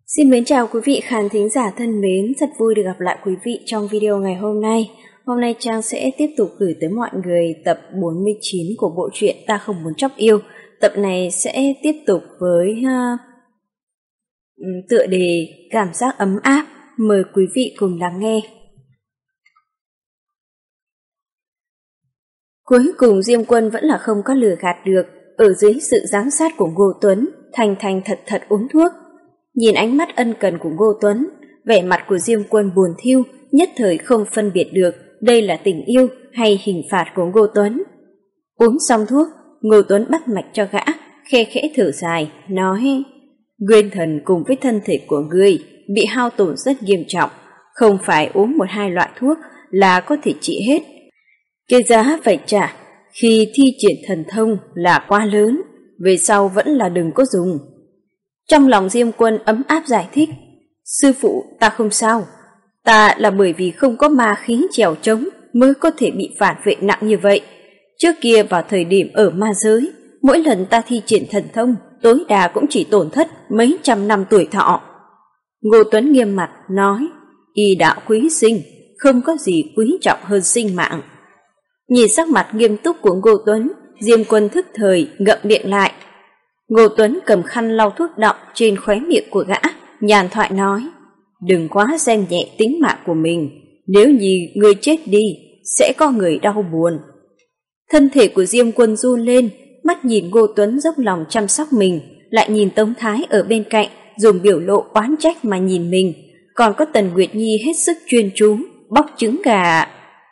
Xin mến chào quý vị khán thính giả thân mến, rất vui được gặp lại quý vị trong video ngày hôm nay. Hôm nay Trang sẽ tiếp tục gửi tới mọi người tập 49 của bộ truyện Ta Không Muốn Chóc Yêu. Tập này sẽ tiếp tục với tựa đề Cảm Giác Ấm Áp. Mời quý vị cùng lắng nghe. Cuối cùng Diêm Quân vẫn là không có lừa gạt được. Ở dưới sự giám sát của Ngô Tuấn, Thành Thành thật thật uống thuốc. Nhìn ánh mắt ân cần của Ngô Tuấn, vẻ mặt của Diêm Quân buồn thiu, nhất thời không phân biệt được đây là tình yêu hay hình phạt của Ngô Tuấn. Uống xong thuốc, Ngô Tuấn bắt mạch cho gã, khe khẽ thở dài, nói: Nguyên thần cùng với thân thể của ngươi bị hao tổn rất nghiêm trọng, không phải uống 1-2 loại thuốc là có thể trị hết. Cái giá phải trả khi thi triển thần thông là quá lớn, về sau vẫn là đừng có dùng. Trong lòng Diêm Quân ấm áp giải thích: Sư phụ, ta không sao, ta là bởi vì không có ma khí chèo chống mới có thể bị phản vệ nặng như vậy. Trước kia vào thời điểm ở ma giới, mỗi lần ta thi triển thần thông tối đa cũng chỉ tổn thất mấy trăm năm tuổi thọ. Ngô Tuấn nghiêm mặt nói: Y đạo quý sinh, không có gì quý trọng hơn sinh mạng. Nhìn sắc mặt nghiêm túc của Ngô Tuấn, Diêm Quân thức thời ngậm miệng lại. Ngô Tuấn cầm khăn lau thuốc đọng trên khóe miệng của gã, nhàn thoại nói: Đừng quá xem nhẹ tính mạng của mình, nếu như người chết đi sẽ có người đau buồn. Thân thể của Diêm Quân run lên, mắt nhìn Ngô Tuấn dốc lòng chăm sóc mình, lại nhìn Tống Thái ở bên cạnh dùng biểu lộ oán trách mà nhìn mình, còn có Tần Nguyệt Nhi hết sức chuyên chú bóc trứng gà.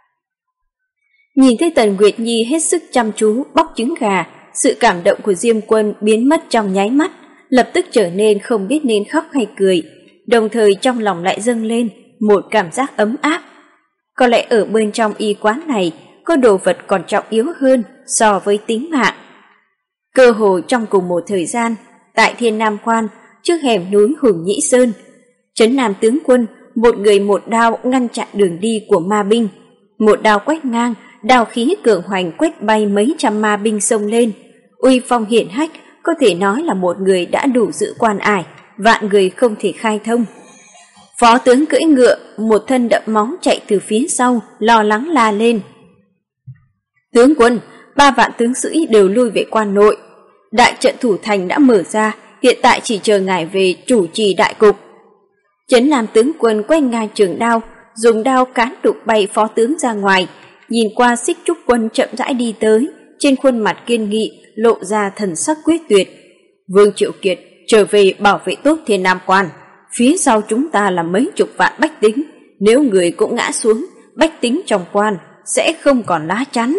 Nhìn thấy Tần Nguyệt Nhi hết sức chăm chú bóc trứng gà, sự cảm động của Diêm Quân biến mất trong nháy mắt, lập tức trở nên không biết nên khóc hay cười, đồng thời trong lòng lại dâng lên một cảm giác ấm áp. Có lẽ ở bên trong y quán này có đồ vật còn trọng yếu hơn so với tính mạng. Cơ hồ trong cùng một thời gian, tại Thiên Nam Quan, trước hẻm núi Hùng Nhĩ Sơn, Trấn Nam tướng quân một người một đao ngăn chặn đường đi của ma binh. Một đao quét ngang, đao khí cường hoành quét bay mấy trăm ma binh xông lên. Uy phong hiển hách, có thể nói là một người đã đủ giữ quan ải, vạn người không thể khai thông. Phó tướng cưỡi ngựa, một thân đẫm máu chạy từ phía sau, lo lắng la lên: Tướng quân, 3 vạn tướng sĩ đều lui về quan nội. Đại trận thủ thành đã mở ra, hiện tại chỉ chờ ngài về chủ trì đại cục. Trấn Nam tướng quân quay ngang trường đao, dùng đao cán đục bay phó tướng ra ngoài, nhìn qua Xích Trúc Quân chậm rãi đi tới, trên khuôn mặt kiên nghị lộ ra thần sắc quyết tuyệt. Vương Triệu Kiệt, trở về bảo vệ tốt Thiên Nam Quan, phía sau chúng ta là mấy chục vạn bách tính, nếu người cũng ngã xuống, bách tính trong quan sẽ không còn lá chắn.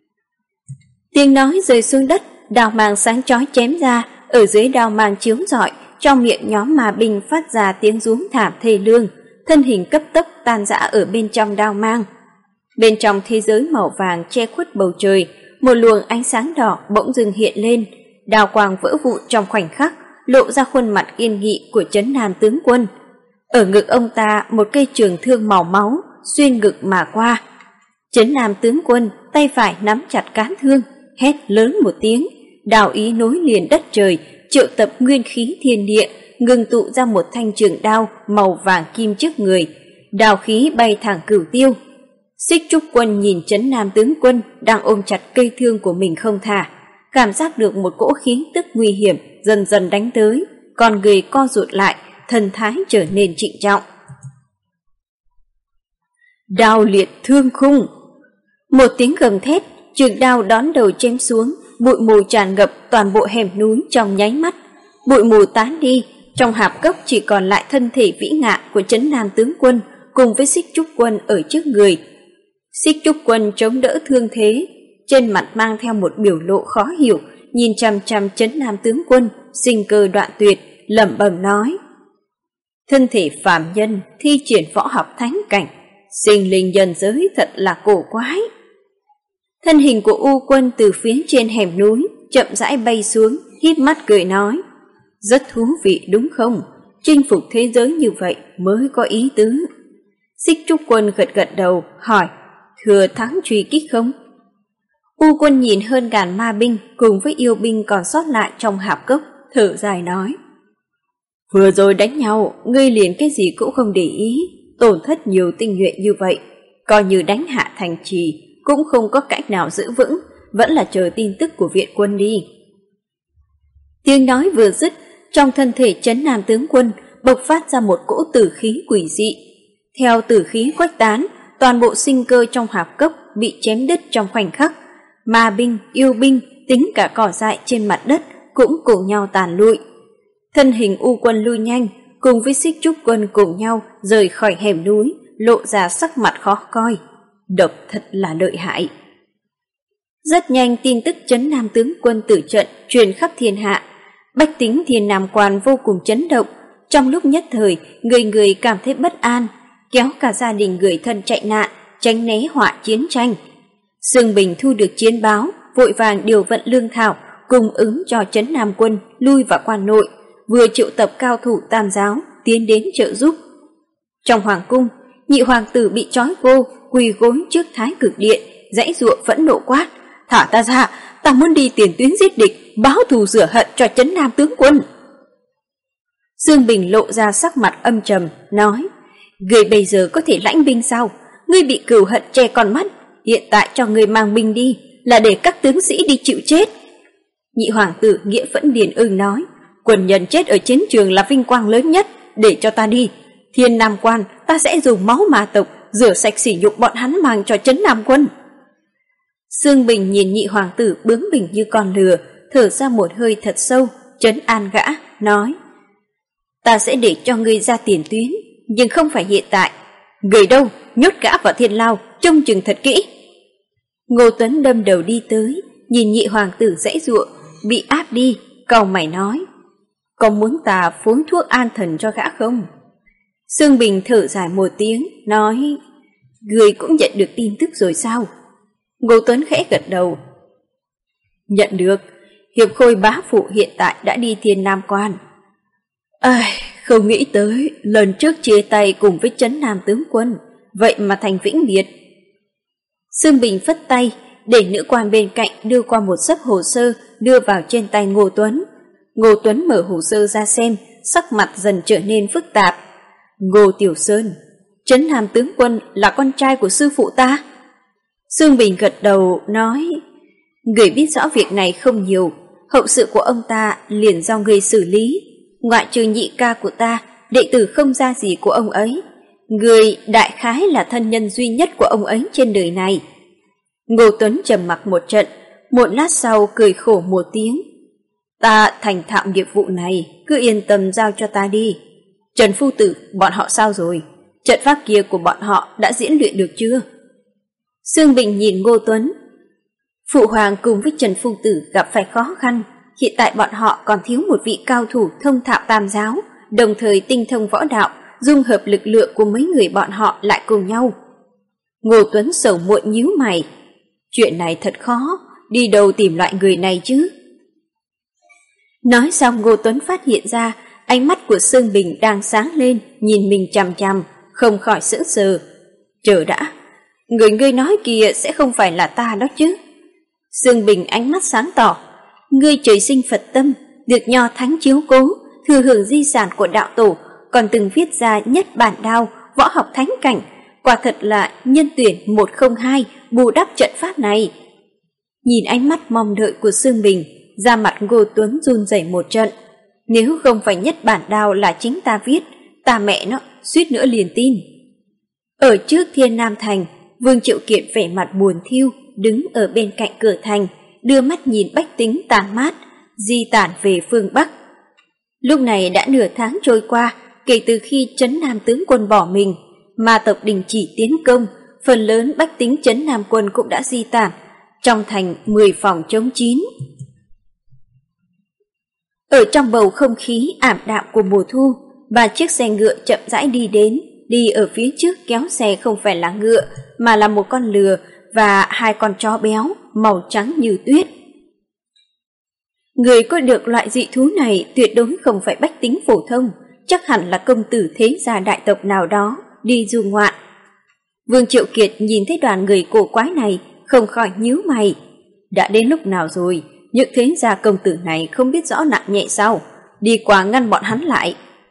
Tiếng nói rơi xuống đất, đao mang sáng chói chém ra, ở dưới đao mang chiếu rọi, trong miệng nhóm ma binh phát ra tiếng rú thảm thê lương, thân hình cấp tốc tan rã ở bên trong đao mang. Bên trong thế giới màu vàng che khuất bầu trời, một luồng ánh sáng đỏ bỗng dưng hiện lên, đao quang vỡ vụn trong khoảnh khắc, lộ ra khuôn mặt kiên nghị của Trấn Nam tướng quân. Ở ngực ông ta một cây trường thương màu máu xuyên ngực mà qua. Trấn Nam tướng quân tay phải nắm chặt cán thương, hét lớn một tiếng, đao ý nối liền đất trời, triệu tập nguyên khí thiên địa, ngưng tụ ra một thanh trường đao màu vàng kim trước người, đao khí bay thẳng cửu tiêu. Xích Trúc Quân nhìn Trấn Nam tướng quân đang ôm chặt cây thương của mình không thả, cảm giác được một cỗ khí tức nguy hiểm dần dần đánh tới, con người co rụt lại, thần thái trở nên trịnh trọng. Đao liệt thương khung! Một tiếng gầm thét, trường đao đón đầu chém xuống, bụi mù tràn ngập toàn bộ hẻm núi trong nháy mắt. Bụi mù tán đi, trong hạp cốc chỉ còn lại thân thể vĩ ngạn của Trấn Nam tướng quân cùng với Xích Trúc Quân ở trước người. Xích Trúc Quân chống đỡ thương thế, trên mặt mang theo một biểu lộ khó hiểu, nhìn chằm chằm Trấn Nam tướng quân, sinh cơ đoạn tuyệt, lẩm bẩm nói: Thân thể phàm nhân thi triển võ học thánh cảnh, sinh linh nhân giới thật là cổ quái. Thân hình của U Quân từ phía trên hẻm núi chậm rãi bay xuống, híp mắt cười nói: Rất thú vị đúng không? Chinh phục thế giới như vậy mới có ý tứ. Xích Trúc Quân gật gật đầu, hỏi: Thừa thắng truy kích không? U Quân nhìn hơn ngàn ma binh cùng với yêu binh còn sót lại trong hạp cốc, thở dài nói: Vừa rồi đánh nhau, ngươi liền cái gì cũng không để ý, tổn thất nhiều tinh nhuệ như vậy, coi như đánh hạ thành trì cũng không có cách nào giữ vững, vẫn là chờ tin tức của viện quân đi. Tiếng nói vừa dứt, trong thân thể Trấn Nam tướng quân bộc phát ra một cỗ tử khí quỷ dị. Theo tử khí khuếch tán, toàn bộ sinh cơ trong hạp cốc bị chém đứt trong khoảnh khắc. Ma binh, yêu binh, tính cả cỏ dại trên mặt đất cũng cùng nhau tàn lụi. Thân hình U Quân lui nhanh, cùng với Xích Trúc Quân cùng nhau rời khỏi hẻm núi, lộ ra sắc mặt khó coi. Độc thật là lợi hại. Rất nhanh tin tức Trấn Nam tướng quân tử trận truyền khắp thiên hạ. Bách tính Thiên Nam Quan vô cùng chấn động. Trong lúc nhất thời, người người cảm thấy bất an, kéo cả gia đình người thân chạy nạn, tránh né họa chiến tranh. Dương Bình thu được chiến báo, vội vàng điều vận lương thảo, cung ứng cho Trấn Nam quân lui vào quan nội, vừa triệu tập cao thủ Tam giáo tiến đến trợ giúp. Trong hoàng cung, nhị hoàng tử bị trói gô, quỳ gối trước Thái Cực Điện, giãy giụa phẫn nộ quát: "Thả ta ra, ta muốn đi tiền tuyến giết địch, báo thù rửa hận cho Trấn Nam tướng quân." Dương Bình lộ ra sắc mặt âm trầm, nói: "Ngươi bây giờ có thể lãnh binh sao? Ngươi bị cừu hận che con mắt, hiện tại cho ngươi mang binh đi, là để các tướng sĩ đi chịu chết." Nhị hoàng tử nghĩa phẫn điền ưng nói: "Quân nhân chết ở chiến trường là vinh quang lớn nhất, để cho ta đi. Thiên Nam Quan ta sẽ dùng máu ma tộc rửa sạch sỉ nhục bọn hắn mang cho Trấn Nam quân." Dương Bình nhìn nhị hoàng tử bướng bỉnh như con lừa, thở ra một hơi thật sâu, trấn an gã, nói: "Ta sẽ để cho ngươi ra tiền tuyến, nhưng không phải hiện tại. Người đâu, nhốt gã vào thiên lao, trông chừng thật kỹ." Ngô Tuấn đâm đầu đi tới, nhìn nhị hoàng tử giãy giụa, bị áp đi, cau mày nói: "Có muốn ta phối thuốc an thần cho gã không?" Dương Bình thở dài một tiếng, nói: "Ngươi cũng nhận được tin tức rồi sao?" Ngô Tuấn khẽ gật đầu: "Nhận được, Hiệp Khôi bá phụ hiện tại đã đi Thiên Nam Quan." Không nghĩ tới lần trước chia tay cùng với Trấn Nam tướng quân, vậy mà thành vĩnh biệt. Dương Bình phất tay, để nữ quan bên cạnh đưa qua một xấp hồ sơ, đưa vào trên tay Ngô Tuấn. Ngô Tuấn mở hồ sơ ra xem, sắc mặt dần trở nên phức tạp. "Ngô Tiểu Sơn, Trấn Nam tướng quân là con trai của sư phụ ta?" Dương Bình gật đầu, nói: "Người biết rõ việc này không nhiều, hậu sự của ông ta liền do người xử lý. Ngoại trừ nhị ca của ta, đệ tử không ra gì của ông ấy. Người đại khái là thân nhân duy nhất của ông ấy trên đời này." Ngô Tuấn trầm mặc một trận, một lát sau cười khổ một tiếng: "Ta thành thạo nghiệp vụ này, cứ yên tâm giao cho ta đi. Trần phu tử, bọn họ sao rồi? Trận pháp kia của bọn họ đã diễn luyện được chưa?" Dương Bình nhìn Ngô Tuấn: "Phụ hoàng cùng với Trần phu tử gặp phải khó khăn, hiện tại bọn họ còn thiếu một vị cao thủ thông thạo Tam giáo, đồng thời tinh thông võ đạo, dung hợp lực lượng của mấy người bọn họ lại cùng nhau." Ngô Tuấn sầu muộn nhíu mày: "Chuyện này thật khó, đi đâu tìm loại người này chứ?" Nói xong Ngô Tuấn phát hiện ra ánh mắt của Dương Bình đang sáng lên, nhìn mình chằm chằm, không khỏi sững sờ. "Chờ đã, người ngươi nói kia sẽ không phải là ta đó chứ?" Dương Bình ánh mắt sáng tỏ: "Ngươi trời sinh Phật tâm, được Nho Thánh chiếu cố, thừa hưởng di sản của đạo tổ, còn từng viết ra nhất bản đao, võ học thánh cảnh, quả thật là nhân tuyển 102 bù đắp trận pháp này." Nhìn ánh mắt mong đợi của Dương Bình, da mặt Ngô Tuấn run rẩy một trận. Nếu không phải nhất bản đao là chính ta viết, ta mẹ nó suýt nữa liền tin. Ở trước Thiên Nam Thành, Vương Triệu Kiệt vẻ mặt buồn thiu, đứng ở bên cạnh cửa thành, đưa mắt nhìn bách tính tàn mát, di tản về phương Bắc. Lúc này đã nửa tháng trôi qua, kể từ khi Trấn Nam tướng quân bỏ mình, ma tộc đình chỉ tiến công, phần lớn bách tính Trấn Nam quân cũng đã di tản, trong thành 10 phòng trống chín. Ở trong bầu không khí ảm đạm của mùa thu, 3 chiếc xe ngựa chậm rãi đi đến, đi ở phía trước kéo xe không phải là ngựa, mà là một con lừa và 2 con chó béo, màu trắng như tuyết. Người có được loại dị thú này tuyệt đối không phải bách tính phổ thông, chắc hẳn là công tử thế gia đại tộc nào đó đi du ngoạn. Vương Triệu Kiệt nhìn thấy đoàn người cổ quái này, không khỏi nhíu mày. Đã đến lúc nào rồi, những thế gia công tử này không biết rõ nặng nhẹ sao, đi qua ngăn bọn hắn lại.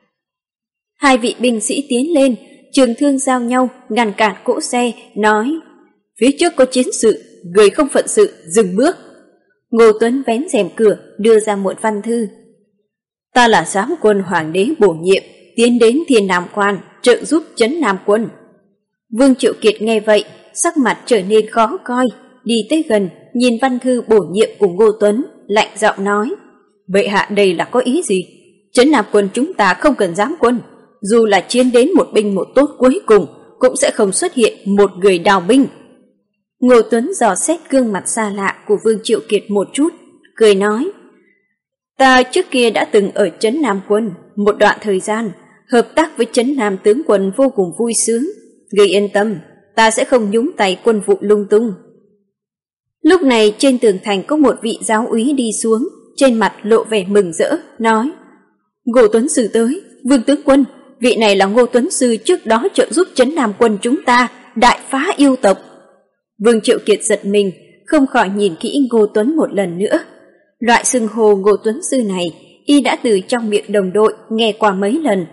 Hai vị binh sĩ tiến lên, trường thương giao nhau, ngăn cản cỗ xe, nói: "Phía trước có chiến sự, người không phận sự, dừng bước." Ngô Tuấn vén rèm cửa, đưa ra một văn thư: "Ta là giám quân hoàng đế bổ nhiệm, tiến đến Thiên Nam Quan, trợ giúp trấn Nam quân." Vương Triệu Kiệt nghe vậy, sắc mặt trở nên khó coi, đi tới gần, nhìn văn thư bổ nhiệm của Ngô Tuấn, lạnh giọng nói: "Bệ hạ đây là có ý gì? Trấn Nam quân chúng ta không cần giám quân, dù là chiến đến một binh một tốt cuối cùng, cũng sẽ không xuất hiện một người đào binh." Ngô Tuấn dò xét gương mặt xa lạ của Vương Triệu Kiệt một chút, cười nói: "Ta trước kia đã từng ở trấn Nam quân một đoạn thời gian, hợp tác với trấn Nam tướng quân vô cùng vui sướng. Người yên tâm, ta sẽ không nhúng tay quân vụ lung tung." Lúc này trên tường thành có một vị giáo úy đi xuống, trên mặt lộ vẻ mừng rỡ, nói: "Ngô Tuấn sư tới, Vương tướng quân, vị này là Ngô Tuấn sư trước đó trợ giúp trấn Nam quân chúng ta đại phá yêu tộc." Vương Triệu Kiệt giật mình, không khỏi nhìn kỹ Ngô Tuấn một lần nữa. Loại xưng hô Ngô Tuấn sư này, y đã từ trong miệng đồng đội nghe qua mấy lần.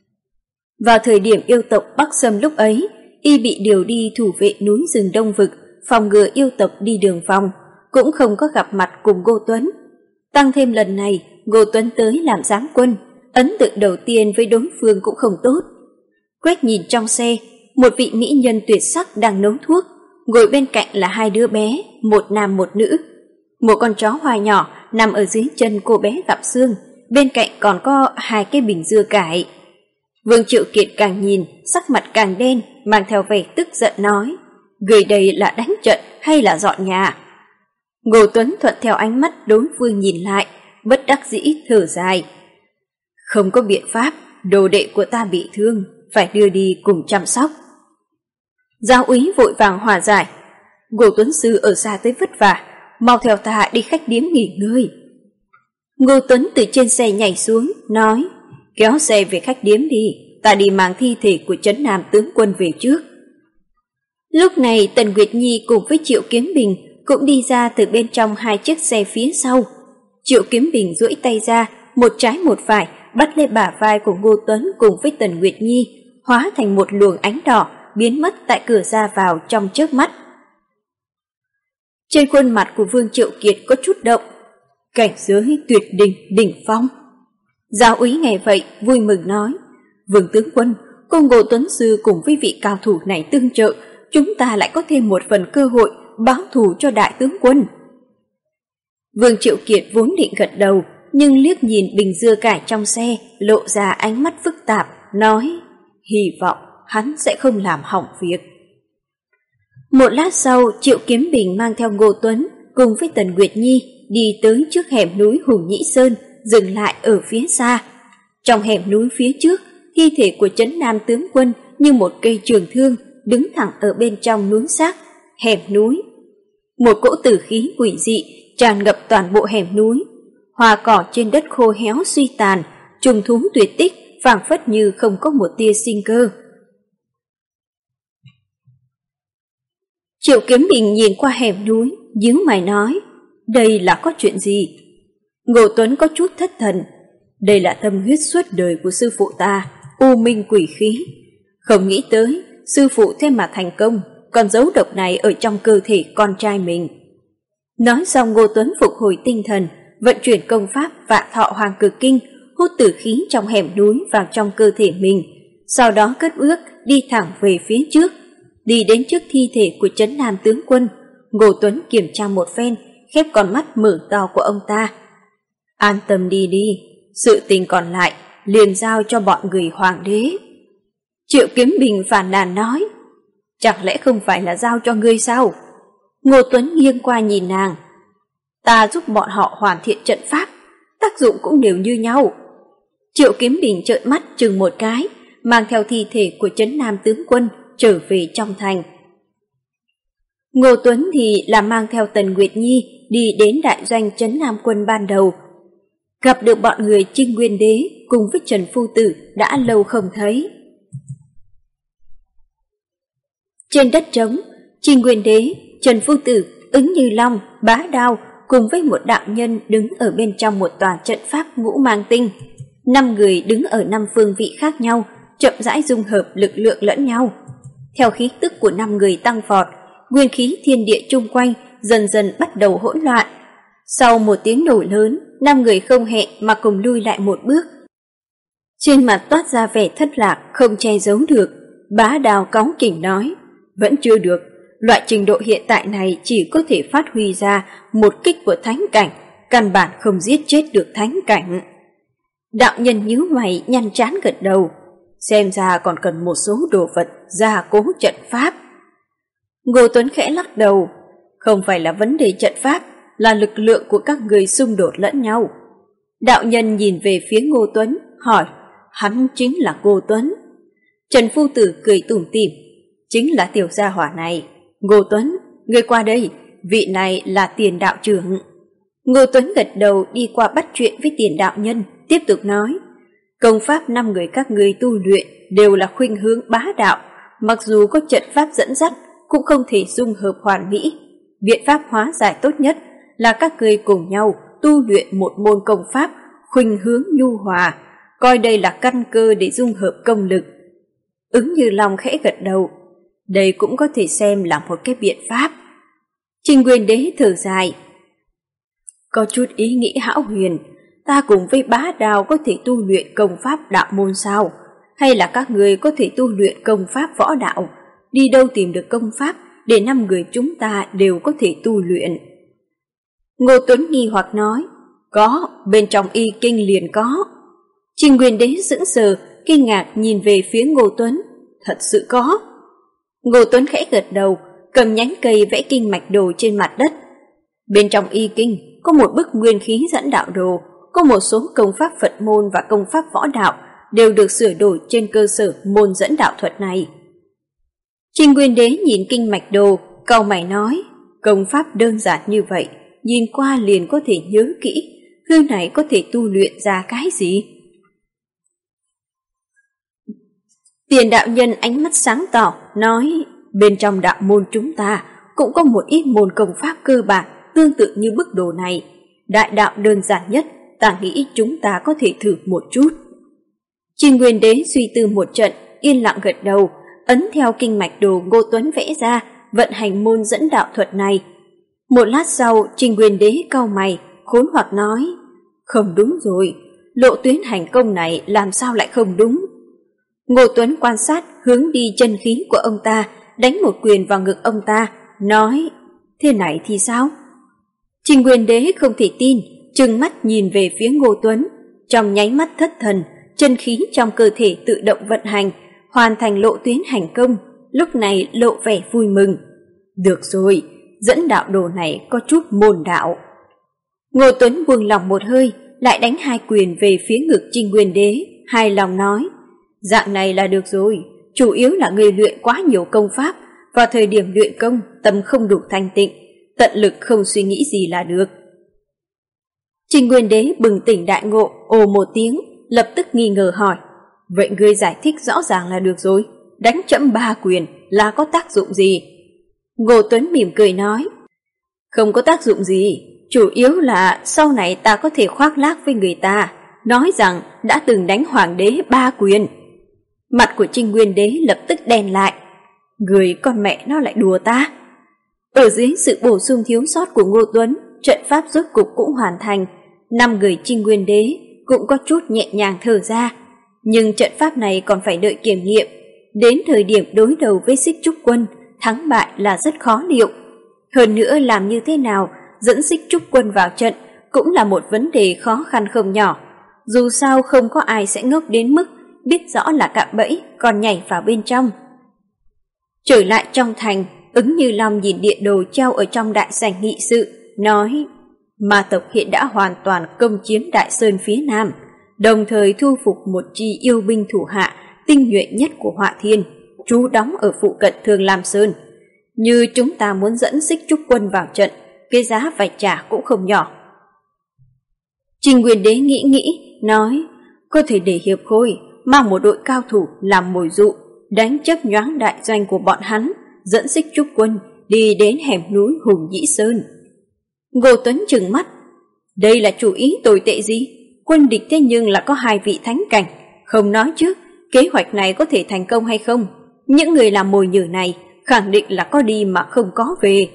Vào thời điểm yêu tộc Bắc xâm lúc ấy, y bị điều đi thủ vệ núi rừng Đông Vực, phòng ngừa yêu tộc đi đường vòng, cũng không có gặp mặt cùng Ngô Tuấn. Tăng thêm lần này, Ngô Tuấn tới làm giám quân, ấn tượng đầu tiên với đối phương cũng không tốt. Quét nhìn trong xe, một vị mỹ nhân tuyệt sắc đang nấu thuốc, ngồi bên cạnh là hai đứa bé, một nam một nữ. Một con chó hoài nhỏ nằm ở dưới chân cô bé gặm xương, bên cạnh còn có hai cái bình dưa cải. Vương Triệu Kiệt càng nhìn, sắc mặt càng đen, mang theo vẻ tức giận nói: "Người đây là đánh trận hay là dọn nhà?" Ngô Tuấn thuận theo ánh mắt đối phương nhìn lại, bất đắc dĩ thở dài: "Không có biện pháp, đồ đệ của ta bị thương, phải đưa đi cùng chăm sóc." Giáo úy vội vàng hòa giải: "Ngô Tuấn sư ở xa tới vất vả, mau theo ta đi khách điếm nghỉ ngơi." Ngô Tuấn từ trên xe nhảy xuống, nói: "Kéo xe về khách điếm đi, ta đi mang thi thể của trấn Nam tướng quân về trước." Lúc này Tần Nguyệt Nhi cùng với Triệu Kiếm Bình cũng đi ra từ bên trong hai chiếc xe phía sau. Triệu Kiếm Bình duỗi tay ra, một trái một phải bắt lên bả vai của Ngô Tuấn cùng với Tần Nguyệt Nhi, hóa thành một luồng ánh đỏ, biến mất tại cửa ra vào trong chớp mắt. Trên khuôn mặt của Vương Triệu Kiệt có chút động. Cảnh giới tuyệt đỉnh phong. Giáo úy nghe vậy vui mừng nói: "Vương tướng quân, cô Ngô Tuấn sư cùng với vị cao thủ này tương trợ, chúng ta lại có thêm một phần cơ hội báo thù cho đại tướng quân." Vương Triệu Kiệt vốn định gật đầu, nhưng liếc nhìn bình dưa cải trong xe, lộ ra ánh mắt phức tạp, nói: "Hy vọng hắn sẽ không làm hỏng việc." Một lát sau, Triệu Kiếm Bình mang theo Ngô Tuấn cùng với Tần Nguyệt Nhi đi tới trước hẻm núi Hùng Nhĩ Sơn, dừng lại ở phía xa. Trong hẻm núi phía trước, thi thể của trấn Nam tướng quân như một cây trường thương đứng thẳng ở bên trong núi xác hẻm núi. Một cỗ tử khí quỷ dị tràn ngập toàn bộ hẻm núi. Hoa cỏ trên đất khô héo suy tàn, trùng thú tuyệt tích phảng phất như không có một tia sinh cơ. Triệu Kiếm Bình nhìn qua hẻm núi, nhíu mày nói: "Đây là có chuyện gì?" Ngô Tuấn có chút thất thần: "Đây là tâm huyết suốt đời của sư phụ ta, U Minh quỷ khí. Không nghĩ tới, sư phụ thế mà thành công, còn giấu độc này ở trong cơ thể con trai mình." Nói xong Ngô Tuấn phục hồi tinh thần, vận chuyển công pháp Vạn Thọ Hoàng Cực Kinh, hút tử khí trong hẻm núi vào trong cơ thể mình, sau đó cất bước đi thẳng về phía trước. Đi đến trước thi thể của trấn Nam tướng quân, Ngô Tuấn kiểm tra một phen, khép con mắt mở to của ông ta: "An tâm đi đi, sự tình còn lại liền giao cho bọn người hoàng đế." Triệu Kiếm Bình phàn nàn nói: "Chẳng lẽ không phải là giao cho ngươi sao?" Ngô Tuấn nghiêng qua nhìn nàng: "Ta giúp bọn họ hoàn thiện trận pháp, tác dụng cũng đều như nhau." Triệu Kiếm Bình trợn mắt chừng một cái, mang theo thi thể của trấn Nam tướng quân trở về trong thành. Ngô Tuấn thì là mang theo Tần Nguyệt Nhi đi đến đại doanh trấn Nam quân ban đầu. Gặp được bọn người Trinh Nguyên Đế cùng với Trần Phu Tử đã lâu không thấy. Trên đất trống, Trinh Nguyên Đế, Trần Phu Tử, Ứng Như Long, Bá Đao cùng với một đạo nhân đứng ở bên trong một tòa trận pháp ngũ mang tinh. 5 người đứng ở 5 phương vị khác nhau, chậm rãi dung hợp lực lượng lẫn nhau. Theo khí tức của 5 người tăng vọt, nguyên khí thiên địa chung quanh dần dần bắt đầu hỗn loạn. Sau một tiếng nổ lớn, 5 người không hẹn mà cùng lui lại một bước. Trên mặt toát ra vẻ thất lạc không che giấu được. Bá Đào cáu kỉnh nói, vẫn chưa được, loại trình độ hiện tại này chỉ có thể phát huy ra một kích của thánh cảnh, căn bản không giết chết được thánh cảnh. Đạo nhân nhíu mày nhăn trán gật đầu, xem ra còn cần một số đồ vật gia cố trận pháp. Ngô Tuấn khẽ lắc đầu, không phải là vấn đề trận pháp, là lực lượng của các người xung đột lẫn nhau. Đạo nhân nhìn về phía Ngô Tuấn, hỏi, hắn chính là Ngô Tuấn. Trần Phu Tử cười tủm tỉm, chính là tiểu gia hỏa này. Ngô Tuấn, ngươi qua đây, vị này là Tiền đạo trưởng. Ngô Tuấn gật đầu đi qua bắt chuyện với Tiền đạo nhân, tiếp tục nói, công pháp 5 người các ngươi tu luyện đều là khuynh hướng bá đạo, mặc dù có trận pháp dẫn dắt cũng không thể dung hợp hoàn mỹ. Biện pháp hóa giải tốt nhất là các ngươi cùng nhau tu luyện một môn công pháp khuynh hướng nhu hòa, coi đây là căn cơ để dung hợp công lực. Ứng Như Long khẽ gật đầu, đây cũng có thể xem là một cái biện pháp. Trình Nguyên Đế thở dài, có chút ý nghĩ hão huyền, ta cùng với Bá Đào có thể tu luyện công pháp đạo môn sao? Hay là các người có thể tu luyện công pháp võ đạo? Đi đâu tìm được công pháp để 5 người chúng ta đều có thể tu luyện? Ngô Tuấn nghi hoặc nói, có, bên trong y kinh liền có. Trình Nguyên Đế sững sờ, kinh ngạc nhìn về phía Ngô Tuấn, thật sự có. Ngô Tuấn khẽ gật đầu, cầm nhánh cây vẽ kinh mạch đồ trên mặt đất. Bên trong y kinh có một bức nguyên khí dẫn đạo đồ, có một số công pháp Phật môn và công pháp võ đạo đều được sửa đổi trên cơ sở môn dẫn đạo thuật này. Trình Nguyên Đế nhìn kinh mạch đồ, cau mày nói, công pháp đơn giản như vậy, nhìn qua liền có thể nhớ kỹ, thứ này có thể tu luyện ra cái gì? Tiền đạo nhân ánh mắt sáng tỏ, nói, bên trong đạo môn chúng ta cũng có một ít môn công pháp cơ bản tương tự như bức đồ này. Đại đạo đơn giản nhất, ta nghĩ chúng ta có thể thử một chút. Trình Nguyên Đế suy tư một trận, yên lặng gật đầu, ấn theo kinh mạch đồ Ngô Tuấn vẽ ra, vận hành môn dẫn đạo thuật này. Một lát sau, Trình Nguyên Đế cau mày, khốn hoặc nói, không đúng rồi, lộ tuyến hành công này làm sao lại không đúng? Ngô Tuấn quan sát hướng đi chân khí của ông ta, đánh một quyền vào ngực ông ta, nói, thế này thì sao? Trình Nguyên Đế không thể tin, trừng mắt nhìn về phía Ngô Tuấn, trong nháy mắt thất thần, chân khí trong cơ thể tự động vận hành, hoàn thành lộ tuyến hành công, lúc này lộ vẻ vui mừng. Được rồi, dẫn đạo đồ này có chút môn đạo. Ngô Tuấn buông lòng một hơi, lại đánh 2 quyền về phía ngực Trình Nguyên Đế, hài lòng nói, dạng này là được rồi, chủ yếu là người luyện quá nhiều công pháp, vào thời điểm luyện công tâm không đủ thanh tịnh, tận lực không suy nghĩ gì là được. Trình Nguyên Đế bừng tỉnh đại ngộ, ồ một tiếng, lập tức nghi ngờ hỏi, vậy ngươi giải thích rõ ràng là được rồi, đánh trẫm 3 quyền là có tác dụng gì? Ngô Tuấn mỉm cười nói, không có tác dụng gì, chủ yếu là sau này ta có thể khoác lác với người ta, nói rằng đã từng đánh hoàng đế 3 quyền. Mặt của Trình Nguyên Đế lập tức đen lại, người con mẹ nó lại đùa ta. Ở dưới sự bổ sung thiếu sót của Ngô Tuấn, trận pháp rốt cục cũng hoàn thành. 5 người Trình Nguyên Đế cũng có chút nhẹ nhàng thở ra, nhưng trận pháp này còn phải đợi kiểm nghiệm. Đến thời điểm đối đầu với Xích Trúc Quân, thắng bại là rất khó liệu. Hơn nữa làm như thế nào dẫn Xích Trúc Quân vào trận cũng là một vấn đề khó khăn không nhỏ. Dù sao không có ai sẽ ngốc đến mức biết rõ là cạm bẫy còn nhảy vào bên trong. Trở lại trong thành, Ứng Như Long nhìn địa đồ treo ở trong đại sảnh nghị sự, nói, ma tộc hiện đã hoàn toàn công chiếm Đại Sơn phía Nam, đồng thời thu phục một chi yêu binh thủ hạ tinh nhuệ nhất của Họa Thiên, trú đóng ở phụ cận Thương Lam Sơn. Như chúng ta muốn dẫn Xích Trúc Quân vào trận, cái giá phải trả cũng không nhỏ. Trình Nguyên Đế nghĩ, nói, có thể để hiệp khôi mang một đội cao thủ làm mồi dụ, đánh chấp nhoáng đại doanh của bọn hắn, dẫn Xích Trúc Quân đi đến hẻm núi Hùng Nhĩ Sơn. Ngô Tuấn trừng mắt, đây là chủ ý tồi tệ gì? Quân địch thế nhưng là có 2 vị thánh cảnh, không nói trước kế hoạch này có thể thành công hay không. Những người làm mồi nhử này khẳng định là có đi mà không có về.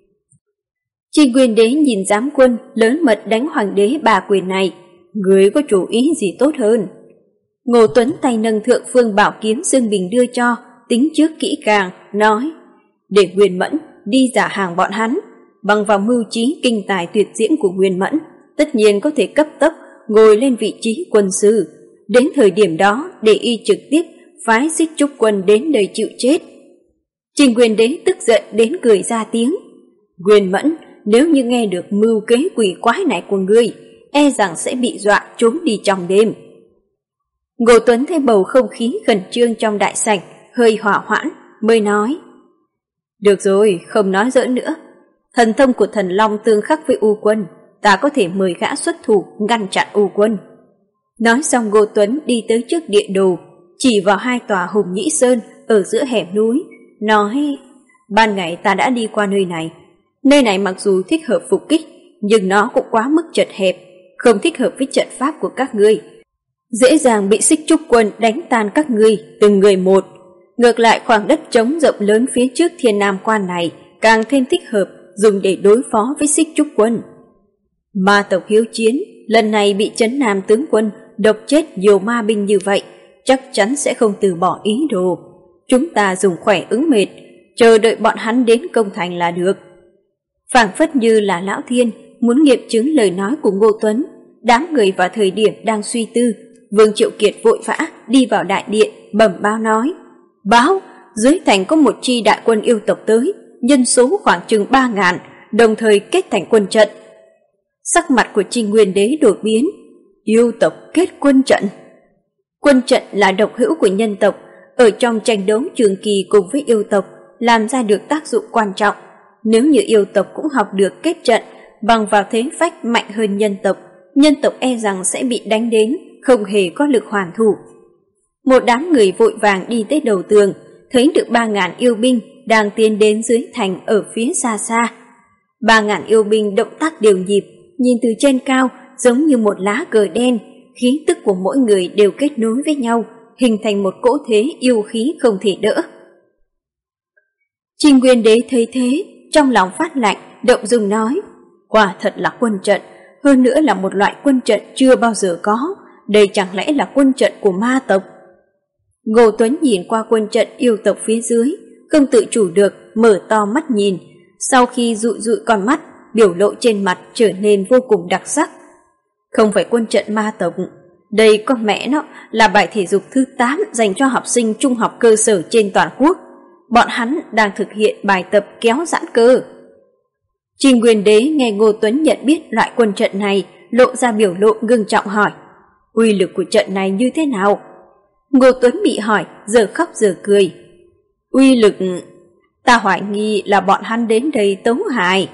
Tri Nguyên Đế nhìn giám quân lớn mật đánh hoàng đế 3 quyền này, người có chủ ý gì tốt hơn? Ngô Tuấn tay nâng thượng phương bảo kiếm Dương Bình đưa cho, tính trước kỹ càng, nói: để Nguyên Mẫn đi giả hàng bọn hắn, bằng vào mưu trí kinh tài tuyệt diễm của Nguyên Mẫn, tất nhiên có thể cấp tốc ngồi lên vị trí quân sư. Đến thời điểm đó để y trực tiếp phái Xích Trúc quân đến đây chịu chết. Trình Nguyên Đế tức giận đến cười ra tiếng: Nguyên Mẫn, nếu như nghe được mưu kế quỷ quái này của ngươi, e rằng sẽ bị dọa trốn đi trong đêm. Ngô Tuấn thấy bầu không khí khẩn trương trong đại sảnh hơi hỏa hoãn, mới nói: được rồi, không nói giỡn nữa. Thần thông của Thần Long tương khắc với U Quân, ta có thể mời gã xuất thủ ngăn chặn U Quân. Nói xong, Ngô Tuấn đi tới trước địa đồ, chỉ vào 2 tòa Hùng Nhĩ Sơn ở giữa hẻm núi, nói: ban ngày ta đã đi qua nơi này. Nơi này mặc dù thích hợp phục kích, nhưng nó cũng quá mức chật hẹp, không thích hợp với trận pháp của các ngươi. Dễ dàng bị Xích Trúc quân đánh tan các ngươi từng người một. Ngược lại, khoảng đất trống rộng lớn phía trước Thiên Nam Quan này càng thêm thích hợp dùng để đối phó với Xích Trúc quân. Ma tộc hiếu chiến lần này bị Trấn Nam tướng quân độc chết nhiều ma binh như vậy, chắc chắn sẽ không từ bỏ ý đồ. Chúng ta dùng khỏe ứng mệt, chờ đợi bọn hắn đến công thành là được. Phảng phất như là Lão Thiên muốn nghiệm chứng lời nói của Ngô Tuấn. Đám người vào thời điểm đang suy tư, Vương Triệu Kiệt vội vã đi vào đại điện bẩm báo nói: báo, dưới thành có một chi đại quân yêu tộc tới, nhân số khoảng chừng 3.000, đồng thời kết thành quân trận. Sắc mặt của Trình Nguyên Đế đổi biến. Yêu tộc kết quân trận? Quân trận là độc hữu của nhân tộc, ở trong tranh đấu trường kỳ cùng với yêu tộc làm ra được tác dụng quan trọng. Nếu như yêu tộc cũng học được kết trận, bằng vào thế phách mạnh hơn nhân tộc e rằng sẽ bị đánh đến không hề có lực hoàn thủ. Một đám người vội vàng đi tới đầu tường, thấy được 3.000 yêu binh đang tiến đến dưới thành ở phía xa xa. 3.000 yêu binh động tác đều nhịp, nhìn từ trên cao giống như một lá cờ đen, khí tức của mỗi người đều kết nối với nhau, hình thành một cỗ thế yêu khí không thể đỡ. Trình Nguyên Đế thấy thế, trong lòng phát lạnh, động dung nói: quả thật là quân trận, hơn nữa là một loại quân trận chưa bao giờ có, đây chẳng lẽ là quân trận của ma tộc? Ngô Tuấn nhìn qua quân trận yêu tộc phía dưới, không tự chủ được mở to mắt nhìn, sau khi dụi dụi con mắt, biểu lộ trên mặt trở nên vô cùng đặc sắc. Không phải quân trận ma tộc, đây con mẹ nó là bài thể dục thứ 8 dành cho học sinh trung học cơ sở trên toàn quốc. Bọn hắn đang thực hiện bài tập kéo giãn cơ. Trình Nguyên Đế nghe Ngô Tuấn nhận biết loại quân trận này, lộ ra biểu lộ ngưng trọng hỏi: uy lực của trận này như thế nào? Ngô Tuấn bị hỏi giờ khóc giờ cười: uy lực, ta hoài nghi là bọn hắn đến đây tấu hài.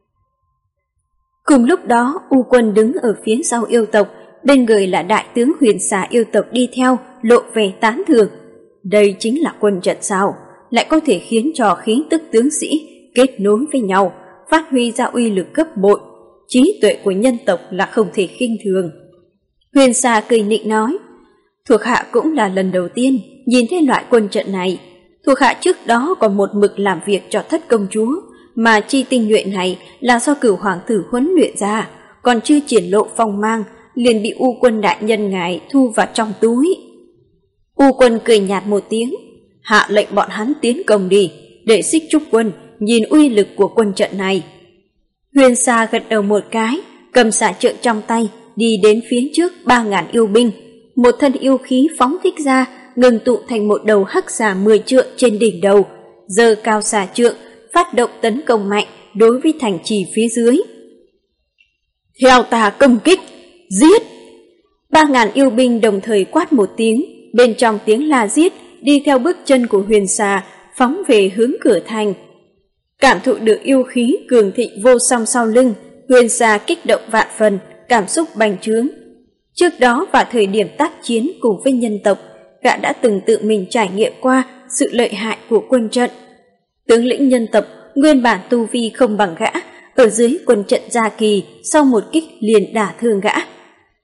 Cùng lúc đó, U Quân đứng ở phía sau yêu tộc, bên người là đại tướng Huyền Xà yêu tộc đi theo, lộ vẻ tán thưởng. Đây chính là quân trận sao? Lại có thể khiến cho khí tức tướng sĩ kết nối với nhau, phát huy ra uy lực gấp bội. Trí tuệ của nhân tộc là không thể khinh thường. Huyền Xà cười nịnh nói: thuộc hạ cũng là lần đầu tiên nhìn thấy loại quân trận này. Thuộc hạ trước đó còn một mực làm việc cho Thất công chúa, mà chi tinh nhuệ này là do Cửu hoàng tử huấn luyện ra, còn chưa triển lộ phong mang liền bị U Quân đại nhân ngài thu vào trong túi. U Quân cười nhạt một tiếng: hạ lệnh bọn hắn tiến công đi, để Xích Trúc quân nhìn uy lực của quân trận này. Huyền Xà gật đầu một cái, cầm xà trượng trong tay, đi đến phía trước 3.000 yêu binh. Một thân yêu khí phóng thích ra, ngừng tụ thành một đầu hắc xà 10 trượng trên đỉnh đầu, giơ cao xà trượng, phát động tấn công mạnh đối với thành trì phía dưới. Theo ta công kích, giết! 3.000 yêu binh đồng thời quát một tiếng, bên trong tiếng la giết, đi theo bước chân của Huyền Xà, phóng về hướng cửa thành. Cảm thụ được yêu khí cường thịnh vô song sau lưng, Huyền Xà kích động vạn phần, cảm xúc bành trướng. Trước đó vào thời điểm tác chiến cùng với nhân tộc, gã đã từng tự mình trải nghiệm qua sự lợi hại của quân trận. Tướng lĩnh nhân tộc nguyên bản tu vi không bằng gã, ở dưới quân trận gia kỳ sau một kích liền đả thương gã.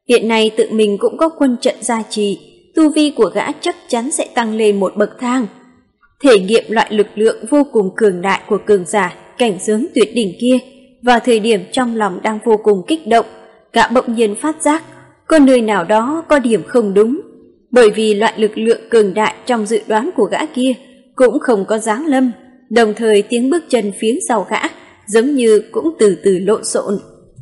Hiện nay tự mình cũng có quân trận gia trì, tu vi của gã chắc chắn sẽ tăng lên một bậc thang. Thể nghiệm loại lực lượng vô cùng cường đại của cường giả cảnh giới tuyệt đỉnh kia, vào thời điểm trong lòng đang vô cùng kích động, gã bỗng nhiên phát giác có nơi nào đó có điểm không đúng, bởi vì loại lực lượng cường đại trong dự đoán của gã kia cũng không có giáng lâm, đồng thời tiếng bước chân phía sau gã giống như cũng từ từ lộn xộn.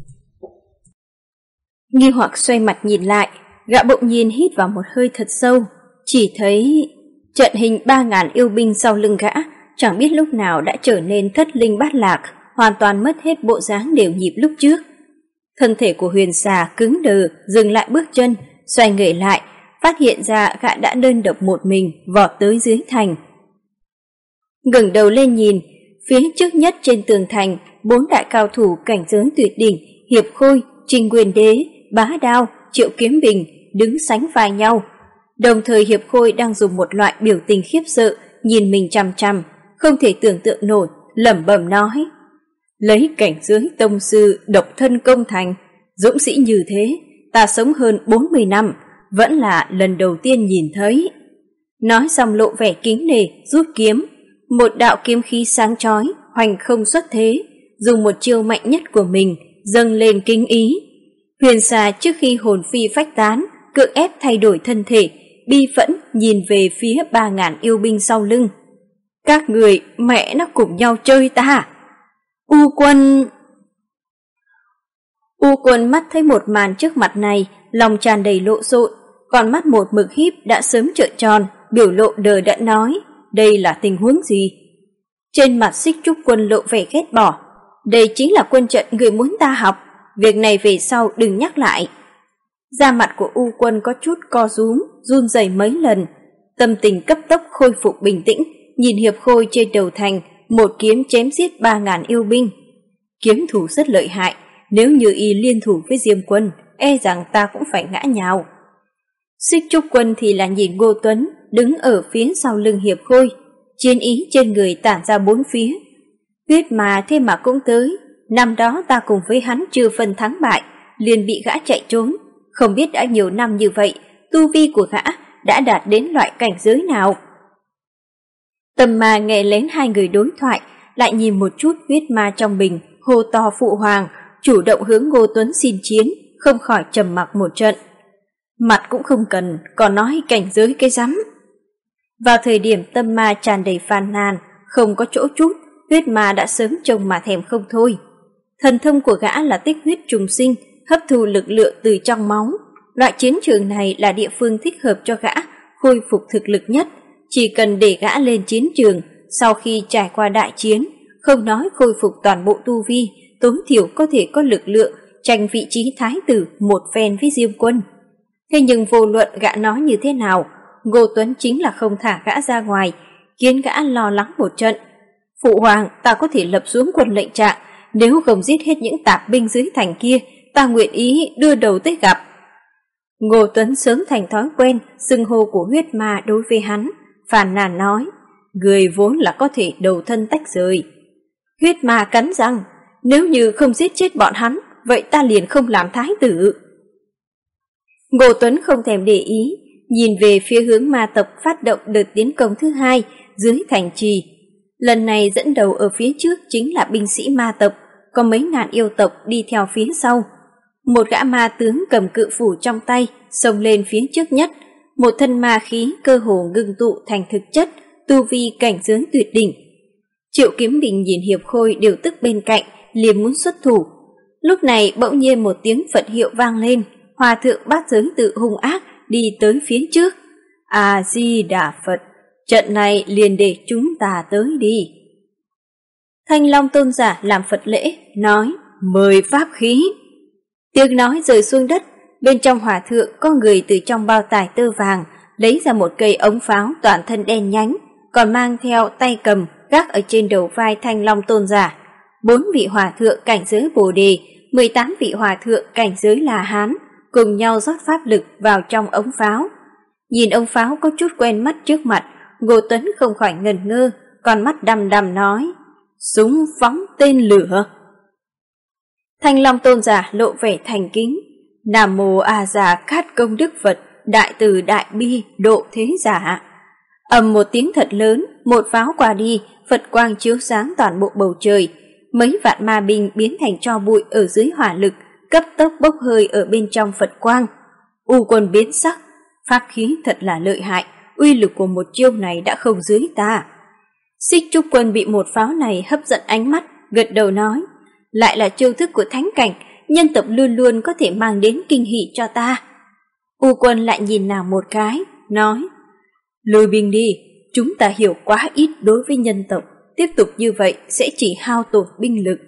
Nghi hoặc xoay mặt nhìn lại, gã bỗng nhiên hít vào một hơi thật sâu, chỉ thấy trận hình 3.000 yêu binh sau lưng gã chẳng biết lúc nào đã trở nên thất linh bát lạc, hoàn toàn mất hết bộ dáng đều nhịp lúc trước. Thân thể của Huyền Xà cứng đờ, dừng lại bước chân, xoay người lại, phát hiện ra gã đã đơn độc một mình vọt tới dưới thành. Ngẩng đầu lên nhìn, phía trước nhất trên tường thành, 4 đại cao thủ cảnh giới tuyệt đỉnh, Hiệp Khôi, Trình Nguyên Đế, Bá Đao, Triệu Kiếm Bình đứng sánh vai nhau. Đồng thời Hiệp Khôi đang dùng một loại biểu tình khiếp sợ nhìn mình chằm chằm, không thể tưởng tượng nổi, lẩm bẩm nói: lấy cảnh giới tông sư độc thân công thành, dũng sĩ như thế, ta sống hơn 40 năm, vẫn là lần đầu tiên nhìn thấy. Nói xong lộ vẻ kính nể, rút kiếm, một đạo kiếm khí sáng chói, hoành không xuất thế, dùng một chiêu mạnh nhất của mình dâng lên kính ý. Huyền Xà trước khi hồn phi phách tán, cưỡng ép thay đổi thân thể, bi phẫn nhìn về phía 3.000 yêu binh sau lưng. Các người mẹ nó cùng nhau chơi ta. U Quân mắt thấy một màn trước mặt này, lòng tràn đầy lộ xộn, còn mắt một mực híp đã sớm trợn tròn, biểu lộ đờ đẫn nói: đây là tình huống gì? Trên mặt Xích Trúc Quân lộ vẻ ghét bỏ: đây chính là quân trận người muốn ta học, việc này về sau đừng nhắc lại. Da mặt của U Quân có chút co rúm, run rẩy mấy lần, tâm tình cấp tốc khôi phục bình tĩnh, nhìn Hiệp Khôi trên đầu thành một kiếm chém giết 3.000 yêu binh. Kiếm thủ rất lợi hại, nếu như y liên thủ với Diêm Quân, e rằng ta cũng phải ngã nhào. Xích Trúc Quân thì là nhìn Ngô Tuấn đứng ở phía sau lưng Hiệp Khôi, chiến ý trên người tản ra bốn phía. Huyết mà thế mà cũng tới, năm đó ta cùng với hắn chưa phân thắng bại, liền bị gã chạy trốn, không biết đã nhiều năm như vậy, tu vi của gã đã đạt đến loại cảnh giới nào. Tâm Ma nghe lén hai người đối thoại, lại nhìn một chút huyết ma trong bình, hô to phụ hoàng, chủ động hướng Ngô Tuấn xin chiến, không khỏi trầm mặc một trận. Mặt cũng không cần, còn nói cảnh giới cái rắm. Vào thời điểm Tâm Ma tràn đầy phàn nàn, không có chỗ chút, huyết ma đã sớm trông mà thèm không thôi. Thần thông của gã là tích huyết trùng sinh, hấp thu lực lượng từ trong máu. Loại chiến trường này là địa phương thích hợp cho gã khôi phục thực lực nhất. Chỉ cần để gã lên chiến trường, sau khi trải qua đại chiến, không nói khôi phục toàn bộ tu vi, tối thiểu có thể có lực lượng tranh vị trí thái tử một phen với Diêm Quân. Thế nhưng vô luận gã nói như thế nào, Ngô Tuấn chính là không thả gã ra ngoài, khiến gã lo lắng một trận. Phụ hoàng, ta có thể lập xuống quân lệnh trạng, nếu không giết hết những tạp binh dưới thành kia, ta nguyện ý đưa đầu tới gặp. Ngô Tuấn sớm thành thói quen xưng hô của huyết ma đối với hắn, phàn nàn nói: người vốn là có thể đầu thân tách rời. Huyết ma cắn răng: nếu như không giết chết bọn hắn, vậy ta liền không làm thái tử. Ngô Tuấn không thèm để ý, nhìn về phía hướng ma tộc phát động đợt tiến công thứ hai dưới thành trì. Lần này dẫn đầu ở phía trước chính là binh sĩ ma tộc, có mấy ngàn yêu tộc đi theo phía sau. Một gã ma tướng cầm cự phủ trong tay, xông lên phía trước nhất, một thân ma khí cơ hồ ngưng tụ thành thực chất, tu vi cảnh giới tuyệt đỉnh. Triệu Kiếm Bình nhìn Hiệp Khôi điều tức bên cạnh, liền muốn xuất thủ. Lúc này bỗng nhiên một tiếng Phật hiệu vang lên, Hòa thượng Bát Giới Tự hung ác đi tới phía trước. A Di Đà Phật, trận này liền để chúng ta tới đi. Thanh Long tôn giả làm Phật lễ, nói: mời pháp khí. Tiếng nói rơi xuống đất, bên trong hòa thượng có người từ trong bao tải tơ vàng lấy ra một cây ống pháo toàn thân đen nhánh, còn mang theo tay cầm gác ở trên đầu vai Thanh Long tôn giả. 4 vị hòa thượng cảnh giới Bồ Đề, 18 vị hòa thượng cảnh giới La Hán cùng nhau rót pháp lực vào trong ống pháo. Nhìn ống pháo có chút quen mắt trước mặt, Ngô Tuấn không khỏi ngần ngơ, con mắt đăm đăm nói: súng phóng tên lửa. Thanh Long tôn giả lộ vẻ thành kính: Nam mô A Già Cát Công Đức Phật, đại từ đại bi độ thế giả. Ầm một tiếng thật lớn, một pháo qua đi, Phật quang chiếu sáng toàn bộ bầu trời. Mấy vạn ma binh biến thành tro bụi ở dưới hỏa lực, cấp tốc bốc hơi ở bên trong Phật quang. U Quân biến sắc, pháp khí thật là lợi hại, uy lực của một chiêu này đã không dưới ta. Xích Trúc Quân bị một pháo này hấp dẫn ánh mắt, gật đầu nói, lại là chiêu thức của thánh cảnh, nhân tộc luôn luôn có thể mang đến kinh hỉ cho ta. U Quân lại nhìn nàng một cái, nói, lùi binh đi, chúng ta hiểu quá ít đối với nhân tộc, tiếp tục như vậy sẽ chỉ hao tổn binh lực.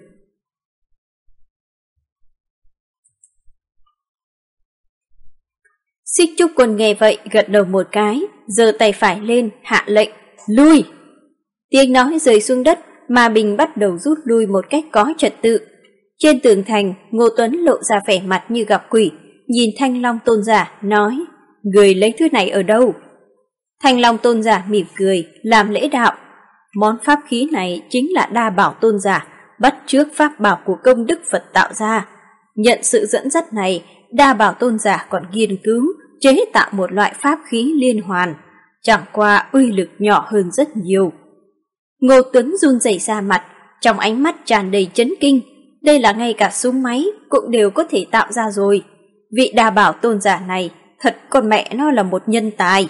Xích Trúc Quân nghe vậy gật đầu một cái, giơ tay phải lên, hạ lệnh, lui. Tiếng nói rơi xuống đất, ma binh bắt đầu rút lui một cách có trật tự. Trên tường thành, Ngô Tuấn lộ ra vẻ mặt như gặp quỷ, nhìn Thanh Long Tôn giả, nói, người lấy thứ này ở đâu? Thanh Long Tôn giả mỉm cười, làm lễ đạo. Món pháp khí này chính là Đa Bảo Tôn giả, bắt chước pháp bảo của công đức Phật tạo ra. Nhận sự dẫn dắt này, Đa Bảo Tôn giả còn nghiên cứu, chế tạo một loại pháp khí liên hoàn, chẳng qua uy lực nhỏ hơn rất nhiều. Ngô Tuấn run rẩy ra mặt, trong ánh mắt tràn đầy chấn kinh. Đây là ngay cả súng máy cũng đều có thể tạo ra rồi. Vị Đa Bảo Tôn giả này thật con mẹ nó là một nhân tài.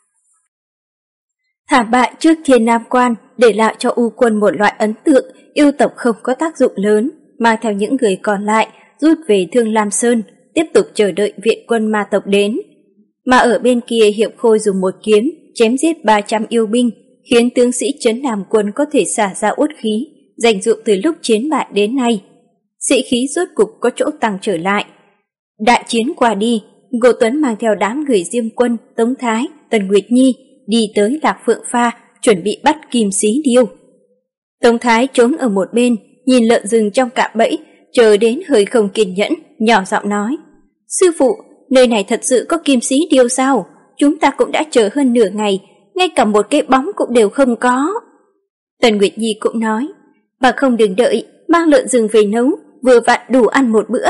Thảm bại trước Thiên Nam Quan để lại cho U Quân một loại ấn tượng yêu tộc không có tác dụng lớn, mang theo những người còn lại rút về Thương Lam Sơn, tiếp tục chờ đợi viện quân ma tộc đến. Mà ở bên kia Hiệp Khôi dùng một kiếm chém giết 300 yêu binh, khiến tướng sĩ Trấn Nam Quân có thể xả ra uất khí, dành dụm từ lúc chiến bại đến nay. Sĩ khí rốt cục có chỗ tăng trở lại. Đại chiến qua đi, Ngô Tuấn mang theo đám người Diêm Quân, Tống Thái, Tần Nguyệt Nhi đi tới Lạc Phượng Pha, chuẩn bị bắt Kim Xí Điêu. Tống Thái trốn ở một bên, nhìn lợn rừng trong cạm bẫy, chờ đến hơi không kiên nhẫn, nhỏ giọng nói, sư phụ, nơi này thật sự có Kim Xí Điêu sao? Chúng ta cũng đã chờ hơn nửa ngày, ngay cả một cái bóng cũng đều không có. Tần Nguyệt Nhi cũng nói, bà không đừng đợi, mang lợn rừng về nấu, vừa vặn đủ ăn một bữa.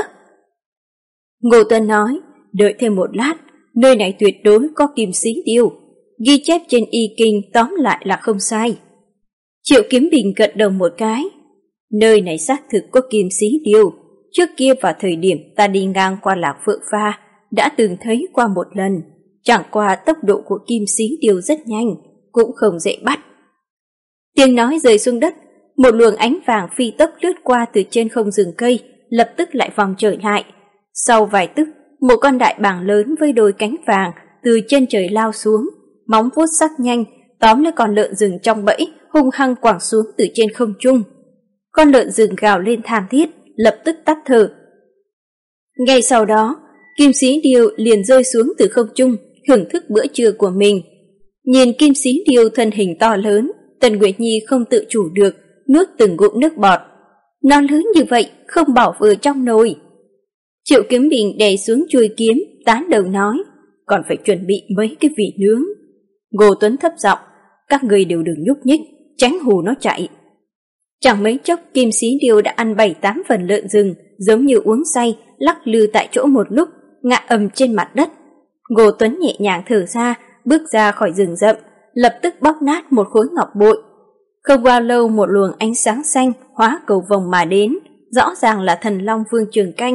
Ngô Tuấn nói, đợi thêm một lát, nơi này tuyệt đối có Kim Xí Điêu, ghi chép trên y kinh tóm lại là không sai. Triệu Kiếm Bình gật đầu một cái, nơi này xác thực có Kim Xí Điêu, trước kia vào thời điểm ta đi ngang qua Lạc Phượng Pha đã từng thấy qua một lần, chẳng qua tốc độ của Kim Xí Điêu rất nhanh, cũng không dễ bắt. Tiếng nói rơi xuống đất, một luồng ánh vàng phi tốc lướt qua từ trên không rừng cây, lập tức lại vòng trở lại. Sau vài tức, một con đại bàng lớn với đôi cánh vàng từ trên trời lao xuống, móng vuốt sắc nhanh tóm lấy con lợn rừng trong bẫy, hung hăng quẳng xuống từ trên không trung. Con lợn rừng gào lên thảm thiết, lập tức tắt thở. Ngay sau đó, Kim Xí Điêu liền rơi xuống từ không trung, thưởng thức bữa trưa của mình. Nhìn Kim Xí Điêu thân hình to lớn, Tần Nguyệt Nhi không tự chủ được, nuốt từng ngụm nước bọt. Nó lớn như vậy, không bỏ vừa trong nồi. Triệu Kiếm Bình đè xuống chuôi kiếm, tán đầu nói, còn phải chuẩn bị mấy cái vị nướng. Ngô Tuấn thấp giọng, các người đều đừng nhúc nhích, tránh hù nó chạy. Chẳng mấy chốc Kim Xí Điêu đã ăn 7-8 phần lợn rừng, giống như uống say, lắc lư tại chỗ một lúc, ngã ầm trên mặt đất. Ngô Tuấn nhẹ nhàng thở ra, bước ra khỏi rừng rậm, lập tức bóc nát một khối ngọc bội. Không bao lâu một luồng ánh sáng xanh hóa cầu vồng mà đến, rõ ràng là Thần Long Vương Trường Canh.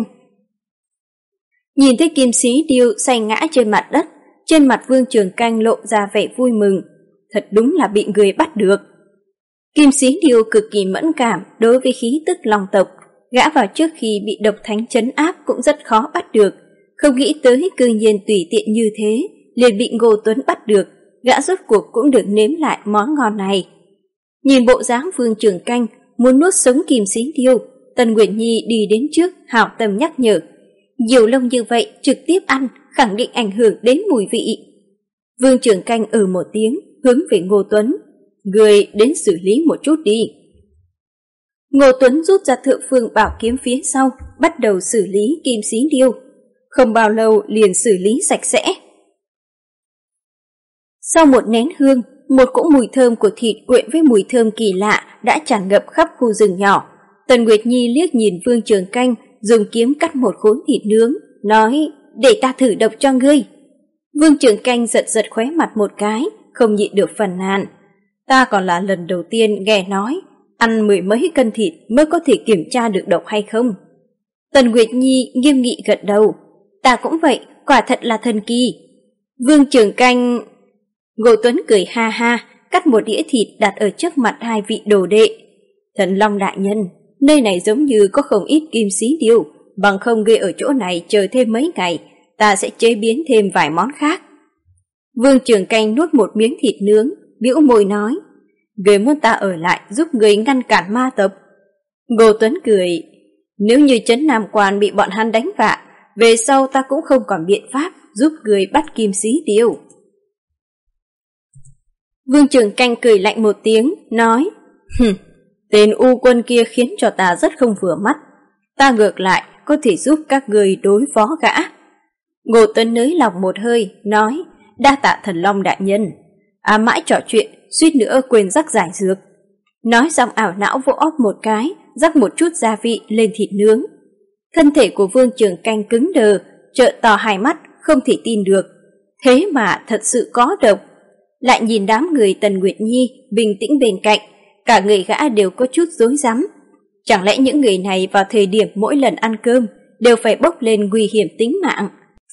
Nhìn thấy Kim Xí Điêu say ngã trên mặt đất, trên mặt Vương Trường Canh lộ ra vẻ vui mừng, thật đúng là bị người bắt được. Kim Xí Điêu cực kỳ mẫn cảm đối với khí tức long tộc, gã vào trước khi bị độc thánh trấn áp cũng rất khó bắt được, không nghĩ tới cư nhiên tùy tiện như thế, liền bị Ngô Tuấn bắt được, gã rốt cuộc cũng được nếm lại món ngon này. Nhìn bộ dáng Vương Trường Canh muốn nuốt sống Kim Xí Điêu, Tần Nguyệt Nhi đi đến trước hảo tâm nhắc nhở, nhiều lông như vậy trực tiếp ăn khẳng định ảnh hưởng đến mùi vị. Vương Trường Canh một tiếng hướng về Ngô Tuấn, người đến xử lý một chút đi. Ngô Tuấn rút ra Thượng Phương Bảo Kiếm phía sau, bắt đầu xử lý Kim Xí Điêu. Không bao lâu liền xử lý sạch sẽ. Sau một nén hương, một cỗ mùi thơm của thịt quyện với mùi thơm kỳ lạ đã tràn ngập khắp khu rừng nhỏ. Tần Nguyệt Nhi liếc nhìn Vương Trường Canh dùng kiếm cắt một khối thịt nướng, nói để ta thử độc cho ngươi. Vương Trường Canh giật giật khóe mặt một cái, không nhịn được phàn nàn. Ta còn là lần đầu tiên nghe nói ăn 10 mấy cân thịt mới có thể kiểm tra được độc hay không. Tần Nguyệt Nhi nghiêm nghị gật đầu. Ta cũng vậy, quả thật là thần kỳ. Vương Trường Canh... Ngô Tuấn cười ha ha, cắt một đĩa thịt đặt ở trước mặt hai vị đồ đệ. Thần Long đại nhân, nơi này giống như có không ít kim xí điêu, bằng không ngươi ở chỗ này chờ thêm mấy ngày, ta sẽ chế biến thêm vài món khác. Vương Trường Canh nuốt một miếng thịt nướng, bĩu môi nói, ngươi muốn ta ở lại giúp ngươi ngăn cản ma tộc. Ngô Tuấn cười, nếu như Trấn Nam Quan bị bọn hắn đánh vạ, về sau ta cũng không còn biện pháp giúp ngươi bắt kim xí điêu. Vương Trường Canh cười lạnh một tiếng, nói, tên U Quân kia khiến cho ta rất không vừa mắt, ta ngược lại có thể giúp các ngươi đối phó gã. Ngô Tuấn nới lòng một hơi, nói, đa tạ Thần Long đại nhân. Mãi trò chuyện, suýt nữa quên rắc giải dược. Nói xong ảo não vỗ óc một cái, rắc một chút gia vị lên thịt nướng. Thân thể của Vương Trường Canh cứng đờ, trợn to hai mắt, không thể tin được. Thế mà thật sự có độc. Lại nhìn đám người Tần Nguyệt Nhi bình tĩnh bên cạnh, cả người gã đều có chút rối rắm. Chẳng lẽ những người này vào thời điểm mỗi lần ăn cơm đều phải bốc lên nguy hiểm tính mạng?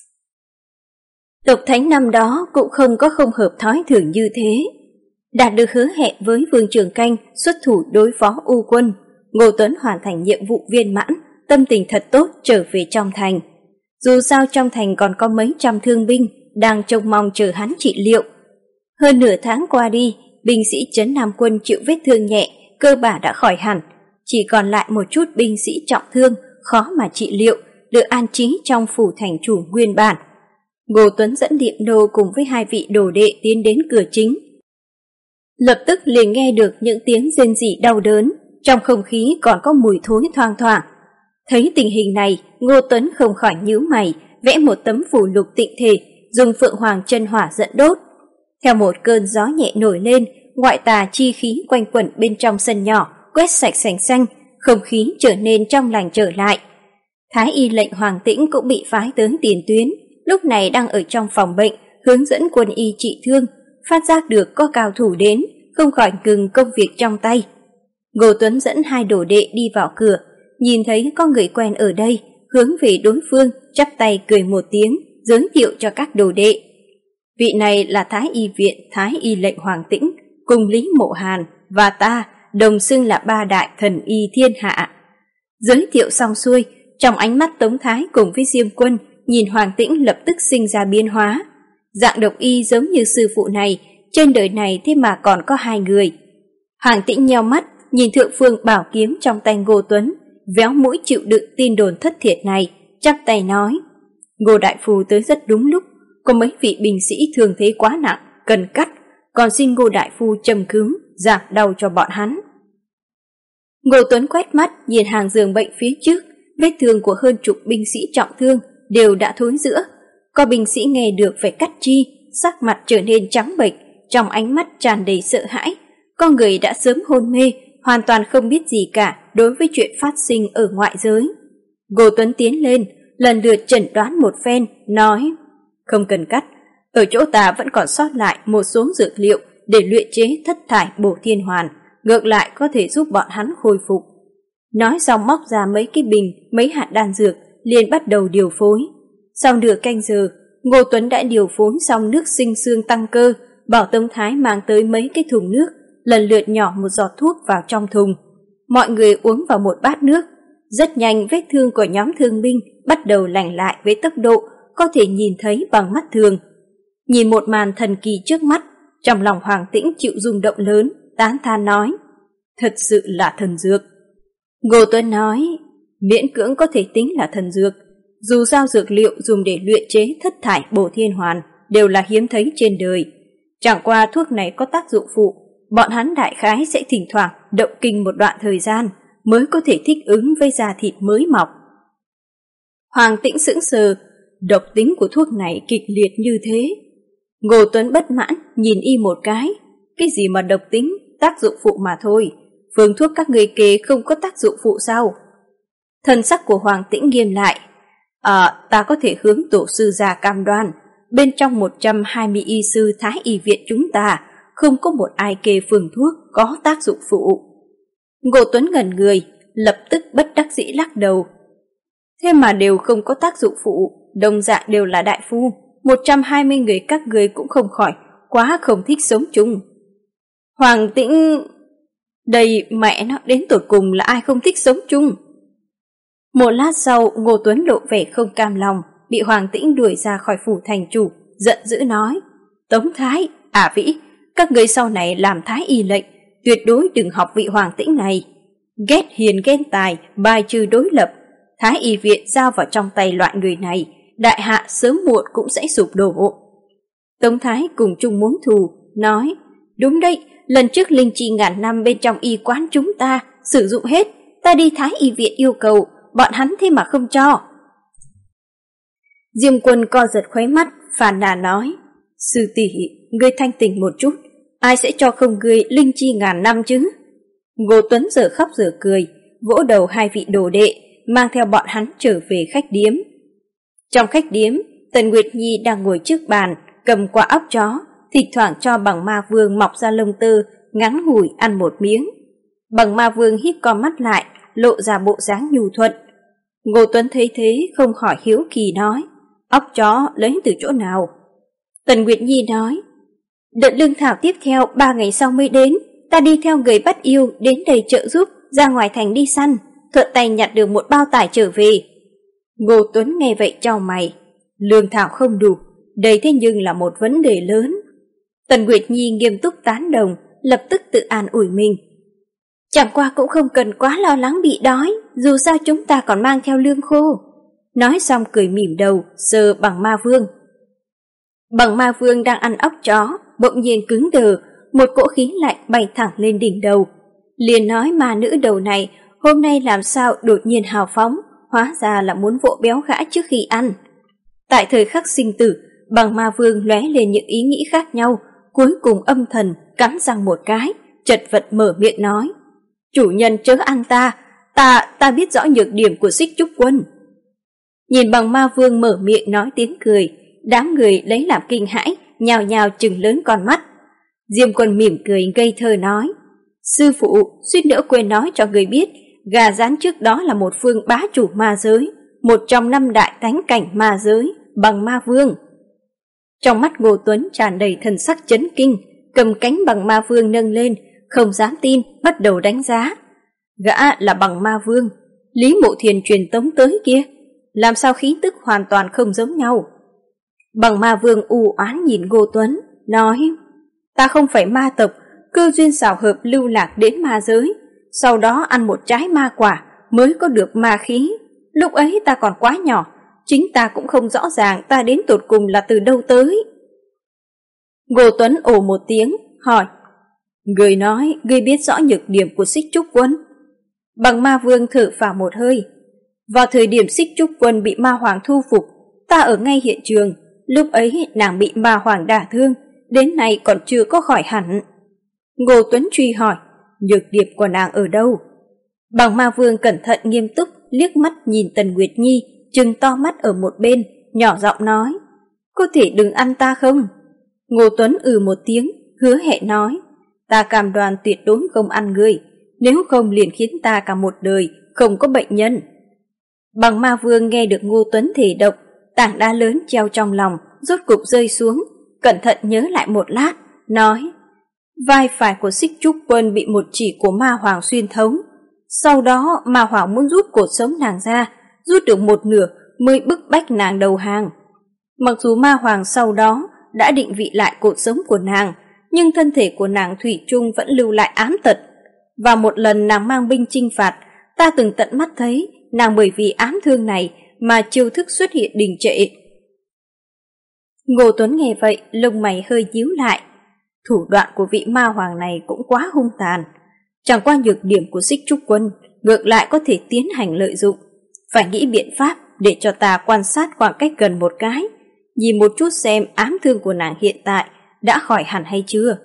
Tộc Thánh năm đó cũng không có không hợp thói thường như thế. Đạt được hứa hẹn với Vương Trường Canh xuất thủ đối phó U Quân, Ngô Tuấn hoàn thành nhiệm vụ viên mãn, tâm tình thật tốt trở về trong thành. Dù sao trong thành còn có mấy trăm thương binh đang trông mong chờ hắn trị liệu. Hơn nửa tháng qua đi, binh sĩ Trấn Nam Quân chịu vết thương nhẹ, cơ bản đã khỏi hẳn. Chỉ còn lại một chút binh sĩ trọng thương, khó mà trị liệu, được an trí trong phủ thành chủ nguyên bản. Ngô Tuấn dẫn Điệm Nô cùng với hai vị đồ đệ tiến đến cửa chính. Lập tức liền nghe được những tiếng rên rỉ đau đớn, trong không khí còn có mùi thối thoang thoảng. Thấy tình hình này, Ngô Tuấn không khỏi nhíu mày, vẽ một tấm phù lục tịnh thể, dùng Phượng Hoàng chân hỏa dẫn đốt. Theo một cơn gió nhẹ nổi lên, ngoại tà chi khí quanh quẩn bên trong sân nhỏ, quét sạch sành xanh, không khí trở nên trong lành trở lại. Thái y lệnh Hoàng Tĩnh cũng bị phái tới tiền tuyến, lúc này đang ở trong phòng bệnh, hướng dẫn quân y trị thương, phát giác được có cao thủ đến, không khỏi ngừng công việc trong tay. Ngô Tuấn dẫn hai đồ đệ đi vào cửa, nhìn thấy có người quen ở đây, hướng về đối phương, chắp tay cười một tiếng, giới thiệu cho các đồ đệ. Vị này là Thái y viện Thái y lệnh Hoàng Tĩnh, cùng Lý Mộ Hàn và ta đồng xưng là ba đại thần y thiên hạ. Giới thiệu xong xuôi, trong ánh mắt Tống Thái cùng với Diêm Quân nhìn Hoàng Tĩnh lập tức sinh ra biến hóa. Dạng độc y giống như sư phụ này, trên đời này thế mà còn có hai người. Hoàng Tĩnh nheo mắt, nhìn thượng phương bảo kiếm trong tay Ngô Tuấn, véo mũi chịu đựng tin đồn thất thiệt này, chắp tay nói, Ngô đại phu tới rất đúng lúc, có mấy vị binh sĩ thương thế quá nặng, cần cắt, còn xin Ngô đại phu châm cứu, giảm đau cho bọn hắn. Ngô Tuấn quét mắt nhìn hàng giường bệnh phía trước, vết thương của hơn chục binh sĩ trọng thương đều đã thối rữa. Có binh sĩ nghe được phải cắt chi, sắc mặt trở nên trắng bệch, trong ánh mắt tràn đầy sợ hãi. Có người đã sớm hôn mê, hoàn toàn không biết gì cả đối với chuyện phát sinh ở ngoại giới. Ngô Tuấn tiến lên, lần lượt chẩn đoán một phen, nói, không cần cắt, ở chỗ ta vẫn còn sót lại một số dược liệu để luyện chế thất thải bổ thiên hoàn, ngược lại có thể giúp bọn hắn khôi phục. Nói xong móc ra mấy cái bình, mấy hạt đan dược, liền bắt đầu điều phối. Sau nửa canh giờ, Ngô Tuấn đã điều phối xong nước sinh xương tăng cơ, bảo Tống Thái mang tới mấy cái thùng nước, lần lượt nhỏ một giọt thuốc vào trong thùng. Mọi người uống vào một bát nước. Rất nhanh vết thương của nhóm thương binh bắt đầu lành lại với tốc độ có thể nhìn thấy bằng mắt thường. Nhìn một màn thần kỳ trước mắt, trong lòng Hoàng Tĩnh chịu rung động lớn, tán thán nói, thật sự là thần dược. Ngô Tuấn nói, miễn cưỡng có thể tính là thần dược, dù sao dược liệu dùng để luyện chế thất thải bổ thiên hoàn đều là hiếm thấy trên đời. Chẳng qua thuốc này có tác dụng phụ, bọn hắn đại khái sẽ thỉnh thoảng động kinh một đoạn thời gian mới có thể thích ứng với da thịt mới mọc. Hoàng Tĩnh sững sờ, độc tính của thuốc này kịch liệt như thế. Ngô Tuấn bất mãn nhìn y một cái, cái gì mà độc tính, tác dụng phụ mà thôi, phương thuốc các người kê không có tác dụng phụ sao? Thân sắc của Hoàng Tĩnh nghiêm lại, Ta có thể hướng tổ sư già cam đoan, bên trong 120 y sư Thái y viện chúng ta, không có một ai kê phương thuốc có tác dụng phụ. Ngô Tuấn ngẩn người, lập tức bất đắc dĩ lắc đầu. Thế mà đều không có tác dụng phụ, đồng dạng đều là đại phu, 120 người các người cũng không khỏi, quá không thích sống chung. Hoàng Tĩnh... Đây mẹ nó, đến tột cùng là ai không thích sống chung? Một lát sau, Ngô Tuấn lộ vẻ không cam lòng, bị Hoàng Tĩnh đuổi ra khỏi phủ thành chủ, giận dữ nói: Tống Thái, Vĩ, các người sau này làm thái y lệnh, tuyệt đối đừng học vị Hoàng Tĩnh này. Ghét hiền ghen tài, bài trừ đối lập, Thái y viện giao vào trong tay loại người này, đại hạ sớm muộn cũng sẽ sụp đổ. Tống Thái cùng chung muốn thù, nói: Đúng đấy, lần trước linh chi ngàn năm bên trong y quán chúng ta sử dụng hết, ta đi Thái y viện yêu cầu, bọn hắn thế mà không cho. Diêm Quân co giật khóe mắt, phàn nàn nói: Sư tỷ, ngươi thanh tỉnh một chút, ai sẽ cho không ngươi linh chi ngàn năm chứ? Ngô Tuấn giờ khóc giờ cười, vỗ đầu hai vị đồ đệ, mang theo bọn hắn trở về khách điếm. Trong khách điếm, Tần Nguyệt Nhi đang ngồi trước bàn, cầm quả óc chó, thỉnh thoảng cho Bằng Ma Vương mọc ra lông tơ, ngắn ngủi ăn một miếng. Bằng Ma Vương híp con mắt lại, lộ ra bộ dáng nhu thuận. Ngô Tuấn thấy thế không khỏi hiếu kỳ nói: Óc chó lấy từ chỗ nào? Tần Nguyệt Nhi nói: Đợt lương thảo tiếp theo 3 ngày sau mới đến, ta đi theo người bắt yêu đến đây trợ giúp, ra ngoài thành đi săn, thuận tay nhặt được một bao tải trở về. Ngô Tuấn nghe vậy chau mày, lương thảo không đủ, đây thế nhưng là một vấn đề lớn. Tần Nguyệt Nhi nghiêm túc tán đồng, lập tức tự an ủi mình. Chẳng qua cũng không cần quá lo lắng bị đói, dù sao chúng ta còn mang theo lương khô. Nói xong cười mỉm đầu, sờ Bằng Ma Vương. Bằng Ma Vương đang ăn óc chó, bỗng nhiên cứng đờ, một cỗ khí lạnh bay thẳng lên đỉnh đầu. Liền nói ma nữ đầu này hôm nay làm sao đột nhiên hào phóng, hóa ra là muốn vỗ béo gã trước khi ăn. Tại thời khắc sinh tử, Bằng Ma Vương lóe lên những ý nghĩ khác nhau, cuối cùng âm thần cắn răng một cái, chật vật mở miệng nói: Chủ nhân chớ ăn ta biết rõ nhược điểm của Xích Trúc Quân. Nhìn Bằng Ma Vương mở miệng nói tiếng cười, đám người lấy làm kinh hãi, nhào nhào trừng lớn con mắt. Diêm Quân mỉm cười ngây thơ nói: Sư phụ, suýt nữa quên nói cho người biết, gà rán trước đó là một phương bá chủ ma giới, một trong 5 đại thánh cảnh ma giới, Bằng Ma Vương. Trong mắt Ngô Tuấn tràn đầy thần sắc chấn kinh, cầm cánh Bằng Ma Vương nâng lên, không dám tin, bắt đầu đánh giá. Gã là Bằng Ma Vương, Lý Mộ Thiền truyền tống tới kia, làm sao khí tức hoàn toàn không giống nhau. Bằng Ma Vương u oán nhìn Ngô Tuấn, nói: Ta không phải ma tộc, cơ duyên xảo hợp lưu lạc đến ma giới, sau đó ăn một trái ma quả mới có được ma khí. Lúc ấy ta còn quá nhỏ, chính ta cũng không rõ ràng ta đến tột cùng là từ đâu tới. Ngô Tuấn ồ một tiếng, hỏi: Người nói, ngươi biết rõ nhược điểm của Xích Trúc Quân? Bằng Ma Vương thở phào một hơi. Vào thời điểm Xích Trúc Quân bị ma hoàng thu phục, ta ở ngay hiện trường, lúc ấy nàng bị ma hoàng đả thương, đến nay còn chưa có khỏi hẳn. Ngô Tuấn truy hỏi: Nhược điểm của nàng ở đâu? Bằng Ma Vương cẩn thận nghiêm túc liếc mắt nhìn Tần Nguyệt Nhi, trừng to mắt ở một bên, nhỏ giọng nói: Có thể đừng ăn ta không? Ngô Tuấn một tiếng, hứa hẹn nói: Ta cam đoan tuyệt đối không ăn ngươi, nếu không liền khiến ta cả một đời không có bệnh nhân. Bằng Ma Vương nghe được Ngô Tuấn thể độc, tảng đá lớn treo trong lòng rốt cục rơi xuống, cẩn thận nhớ lại một lát, nói: Vai phải của Xích Trúc Quân bị một chỉ của ma hoàng xuyên thấu, sau đó ma hoàng muốn rút cột sống nàng ra, rút được một nửa mới bức bách nàng đầu hàng. Mặc dù ma hoàng sau đó đã định vị lại cột sống của nàng, nhưng thân thể của nàng thủy chung vẫn lưu lại ám tật. Và một lần nàng mang binh chinh phạt, ta từng tận mắt thấy nàng bởi vì ám thương này mà chiêu thức xuất hiện đình trệ. Ngô Tuấn nghe vậy, lông mày hơi nhíu lại. Thủ đoạn của vị ma hoàng này cũng quá hung tàn. Chẳng qua nhược điểm của Xích Trúc Quân ngược lại có thể tiến hành lợi dụng. Phải nghĩ biện pháp để cho ta quan sát khoảng cách gần một cái, nhìn một chút xem ám thương của nàng hiện tại đã khỏi hẳn hay chưa.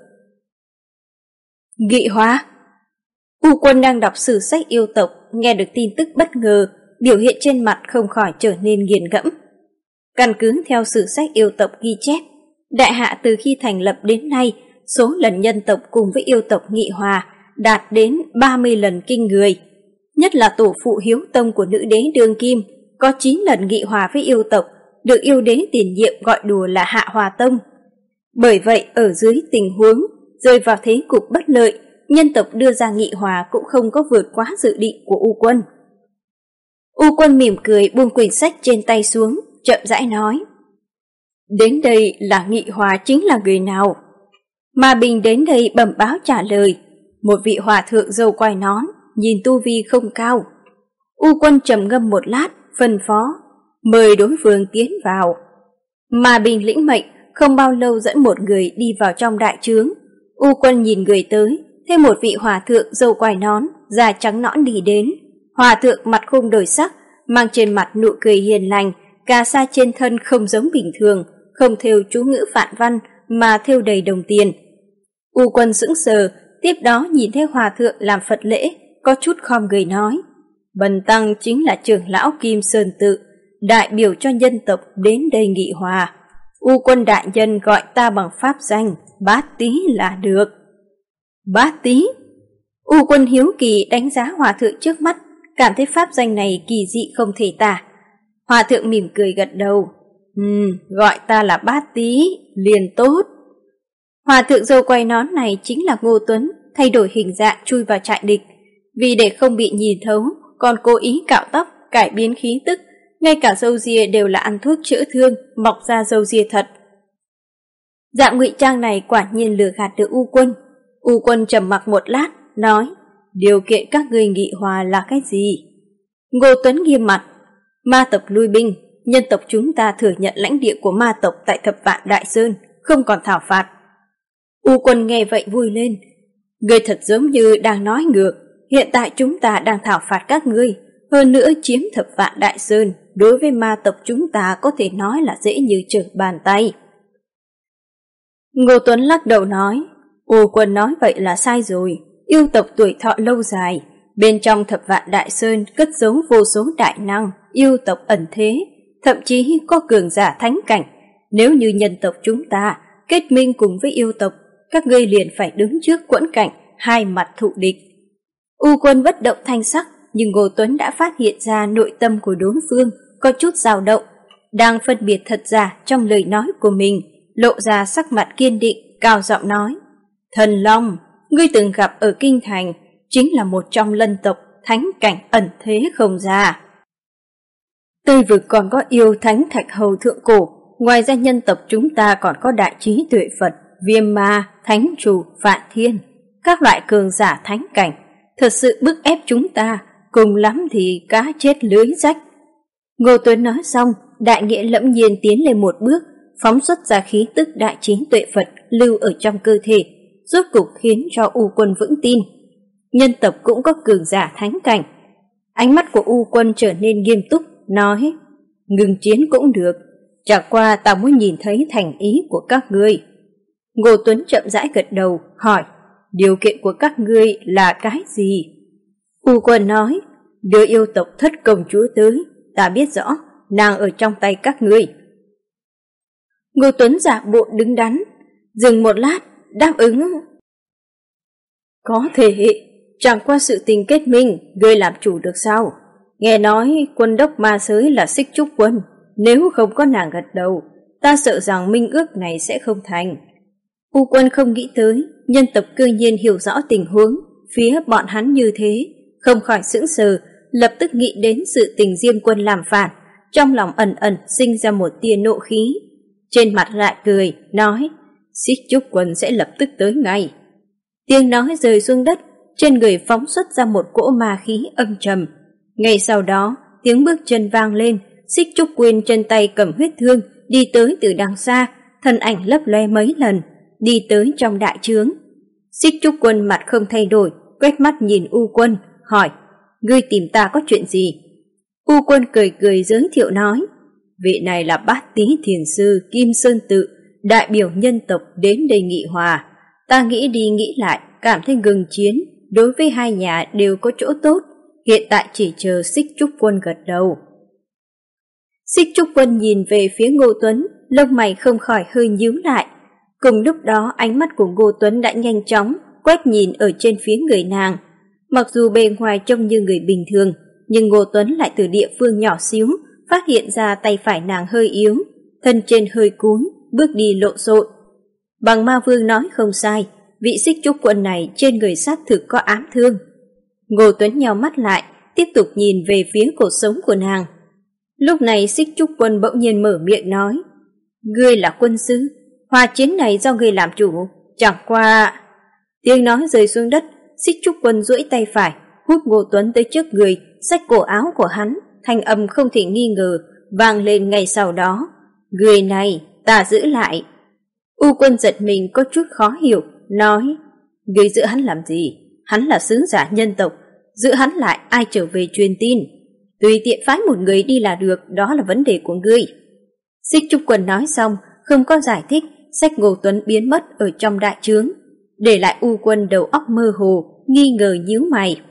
Nghị Hóa. U Quân đang đọc sử sách yêu tộc, nghe được tin tức bất ngờ, biểu hiện trên mặt không khỏi trở nên nghiền ngẫm. Căn cứ theo sử sách yêu tộc ghi chép, đại hạ từ khi thành lập đến nay, số lần nhân tộc cùng với yêu tộc nghị hòa đạt đến 30 lần kinh người. Nhất là tổ phụ hiếu tông của nữ đế đương kim có 9 lần nghị hòa với yêu tộc, được yêu đế tiền nhiệm gọi đùa là Hạ Hòa Tông. Bởi vậy, ở dưới tình huống rơi vào thế cục bất lợi, nhân tộc đưa ra nghị hòa cũng không có vượt quá dự định của U Quân. U Quân mỉm cười buông quyển sách trên tay xuống, chậm rãi nói: Đến đây là nghị hòa chính là người nào? Ma Bình đến đây bẩm báo trả lời: Một vị hòa thượng râu quai nón, nhìn tu vi không cao. U Quân trầm ngâm một lát, phân phó: Mời đối phương tiến vào. Ma Bình lĩnh mệnh, không bao lâu dẫn một người đi vào trong đại trướng. U Quân nhìn người tới, thêm một vị hòa thượng râu quai nón, da trắng nõn đi đến. Hòa thượng mặt không đổi sắc, mang trên mặt nụ cười hiền lành, cà sa trên thân không giống bình thường, không thêu chú ngữ phạn văn mà thêu đầy đồng tiền. U Quân sững sờ, tiếp đó nhìn thấy hòa thượng làm Phật lễ, có chút khom người nói: Bần tăng chính là trưởng lão Kim Sơn Tự, đại biểu cho nhân tộc đến đây nghị hòa. U Quân đại nhân gọi ta bằng pháp danh Bát Tý là được. Bát Tý? U Quân hiếu kỳ đánh giá hòa thượng trước mắt, cảm thấy pháp danh này kỳ dị không thể tả. Hòa thượng mỉm cười gật đầu: Gọi ta là Bát Tý liền tốt. Hòa thượng râu quai nón này chính là Ngô Tuấn, thay đổi hình dạng chui vào trại địch. Vì để không bị nhìn thấu, còn cố ý cạo tóc, cải biến khí tức, ngay cả râu ria đều là ăn thuốc chữa thương, mọc ra râu ria thật. Dạng ngụy trang này quả nhiên lừa gạt được U Quân. U Quân trầm mặc một lát, nói: Điều kiện các ngươi nghị hòa là cái gì? Ngô Tuấn nghiêm mặt: Ma tộc lui binh, nhân tộc chúng ta thừa nhận lãnh địa của ma tộc tại Thập Vạn Đại Sơn, không còn thảo phạt. U Quân nghe vậy vui lên: Ngươi thật giống như đang nói ngược, hiện tại chúng ta đang thảo phạt các ngươi, hơn nữa chiếm Thập Vạn Đại Sơn, đối với ma tộc chúng ta có thể nói là dễ như trở bàn tay. Ngô Tuấn lắc đầu nói: U Quân nói vậy là sai rồi, yêu tộc tuổi thọ lâu dài, bên trong Thập Vạn Đại Sơn cất giấu vô số đại năng, yêu tộc ẩn thế, thậm chí có cường giả thánh cảnh. Nếu như nhân tộc chúng ta kết minh cùng với yêu tộc, các ngươi liền phải đứng trước quẫn cảnh, hai mặt thụ địch. U Quân bất động thanh sắc, nhưng Ngô Tuấn đã phát hiện ra nội tâm của đối phương có chút dao động, đang phân biệt thật giả trong lời nói của mình, lộ ra sắc mặt kiên định, cao giọng nói: Thần Long, ngươi từng gặp ở Kinh Thành, chính là một trong lân tộc thánh cảnh ẩn thế không ra. Tây vực còn có yêu thánh thạch hầu thượng cổ, ngoài ra nhân tộc chúng ta còn có đại trí tuệ Phật, Viêm Ma, Thánh Chủ, Vạn Thiên, các loại cường giả thánh cảnh, thật sự bức ép chúng ta, cùng lắm thì cá chết lưới rách. Ngô Tuấn nói xong, đại nghĩa lẫm nhiên tiến lên một bước, phóng xuất ra khí tức đại trí tuệ Phật lưu ở trong cơ thể, rốt cục khiến cho U Quân vững tin. Nhân tộc cũng có cường giả thánh cảnh. Ánh mắt của U Quân trở nên nghiêm túc, nói: Ngừng chiến cũng được, chả qua ta muốn nhìn thấy thành ý của các ngươi. Ngô Tuấn chậm rãi gật đầu, hỏi: Điều kiện của các ngươi là cái gì? U Quân nói: Đưa yêu tộc Thất công chúa tới, ta biết rõ, nàng ở trong tay các ngươi. Ngô Tuấn giả bộ đứng đắn, dừng một lát, đáp ứng: Có thể, chẳng qua sự tình kết minh, ngươi làm chủ được sao? Nghe nói quân đốc ma giới là Xích Trúc Quân, nếu không có nàng gật đầu, ta sợ rằng minh ước này sẽ không thành. U Quân không nghĩ tới, nhân tộc cư nhiên hiểu rõ tình huống, phía bọn hắn như thế, không khỏi sững sờ, lập tức nghĩ đến sự tình Diêm Quân làm phản, trong lòng ẩn ẩn sinh ra một tia nộ khí. Trên mặt lại cười, nói: Xích Trúc Quân sẽ lập tức tới ngay. Tiếng nói rơi xuống đất, trên người phóng xuất ra một cỗ ma khí âm trầm. Ngay sau đó, tiếng bước chân vang lên, Xích Trúc Quân trên tay cầm huyết thương, đi tới từ đằng xa, thân ảnh lấp loe mấy lần, đi tới trong đại trướng. Xích Trúc Quân mặt không thay đổi, quét mắt nhìn U Quân, hỏi: Ngươi tìm ta có chuyện gì? U Quân cười cười giới thiệu nói: Vị này là Bát Tý Thiền Sư Kim Sơn Tự, đại biểu nhân tộc đến đây nghị hòa. Ta nghĩ đi nghĩ lại, cảm thấy ngừng chiến đối với hai nhà đều có chỗ tốt, hiện tại chỉ chờ Xích Trúc Quân gật đầu. Xích Trúc Quân nhìn về phía Ngô Tuấn, lông mày không khỏi hơi nhíu lại. Cùng lúc đó ánh mắt của Ngô Tuấn đã nhanh chóng quét nhìn ở trên phía người nàng. Mặc dù bề ngoài trông như người bình thường, nhưng Ngô Tuấn lại từ địa phương nhỏ xíu phát hiện ra tay phải nàng hơi yếu, thân trên hơi cúi, bước đi lộn xộn. Bằng Ma Vương nói không sai, vị Xích Trúc Quân này trên người xác thực có ám thương. Ngô Tuấn nheo mắt lại, tiếp tục nhìn về phía cột sống của nàng. Lúc này Xích Trúc Quân bỗng nhiên mở miệng nói: "Ngươi là quân sư, hòa chiến này do ngươi làm chủ, chẳng qua..." Tiếng nói rơi xuống đất, Xích Trúc Quân duỗi tay phải, hút Ngô Tuấn tới trước người, xách cổ áo của hắn, thanh âm không thể nghi ngờ vang lên ngay sau đó: "Người này ta giữ lại." U Quân giật mình có chút khó hiểu, nói: "Ngươi giữ hắn làm gì? Hắn là sứ giả nhân tộc, giữ hắn lại ai trở về truyền tin? Tùy tiện phái một người đi là được, đó là vấn đề của ngươi." Xích Trúc Quân nói xong, không có giải thích, xách Ngô Tuấn biến mất ở trong đại trướng, để lại U Quân đầu óc mơ hồ, nghi ngờ nhíu mày.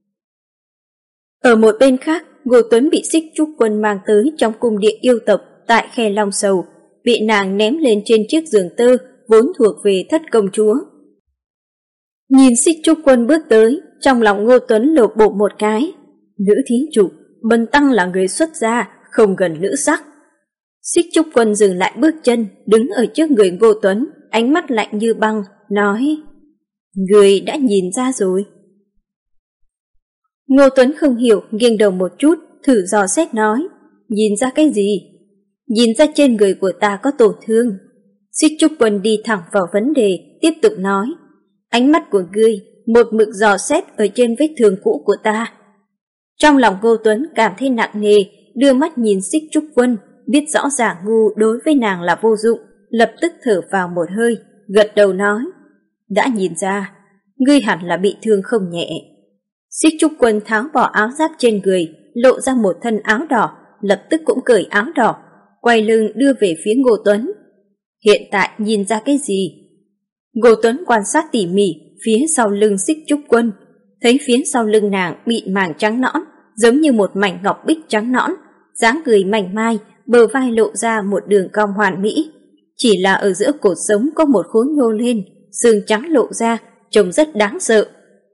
Ở một bên khác, Ngô Tuấn bị Xích Trúc Quân mang tới trong cung điện yêu tộc tại Khe Long Sầu, bị nàng ném lên trên chiếc giường tơ vốn thuộc về thất công chúa. Nhìn Xích Trúc Quân bước tới, trong lòng Ngô Tuấn lột bộ một cái. Nữ thí chủ, bần tăng là người xuất gia, không gần nữ sắc. Xích Trúc Quân dừng lại bước chân, đứng ở trước người Ngô Tuấn, ánh mắt lạnh như băng, nói: "Người đã nhìn ra rồi." Ngô Tuấn không hiểu, nghiêng đầu một chút, thử dò xét nói: "Nhìn ra cái gì?" "Nhìn ra trên người của ta có tổn thương." Xích Trúc Quân đi thẳng vào vấn đề, tiếp tục nói: "Ánh mắt của ngươi một mực dò xét ở trên vết thương cũ của ta." Trong lòng Ngô Tuấn cảm thấy nặng nề, đưa mắt nhìn Xích Trúc Quân, biết rõ ràng ngu đối với nàng là vô dụng, lập tức thở vào một hơi, gật đầu nói: "Đã nhìn ra, ngươi hẳn là bị thương không nhẹ." Xích Trúc Quân tháo bỏ áo giáp trên người, lộ ra một thân áo đỏ, lập tức cũng cởi áo đỏ, quay lưng đưa về phía Ngô Tuấn. "Hiện tại nhìn ra cái gì?" Ngô Tuấn quan sát tỉ mỉ phía sau lưng Xích Trúc Quân, thấy phía sau lưng nàng bị màng trắng nõn, giống như một mảnh ngọc bích trắng nõn, dáng người mảnh mai, bờ vai lộ ra một đường cong hoàn mỹ. Chỉ là ở giữa cột sống có một khối nhô lên, xương trắng lộ ra, trông rất đáng sợ.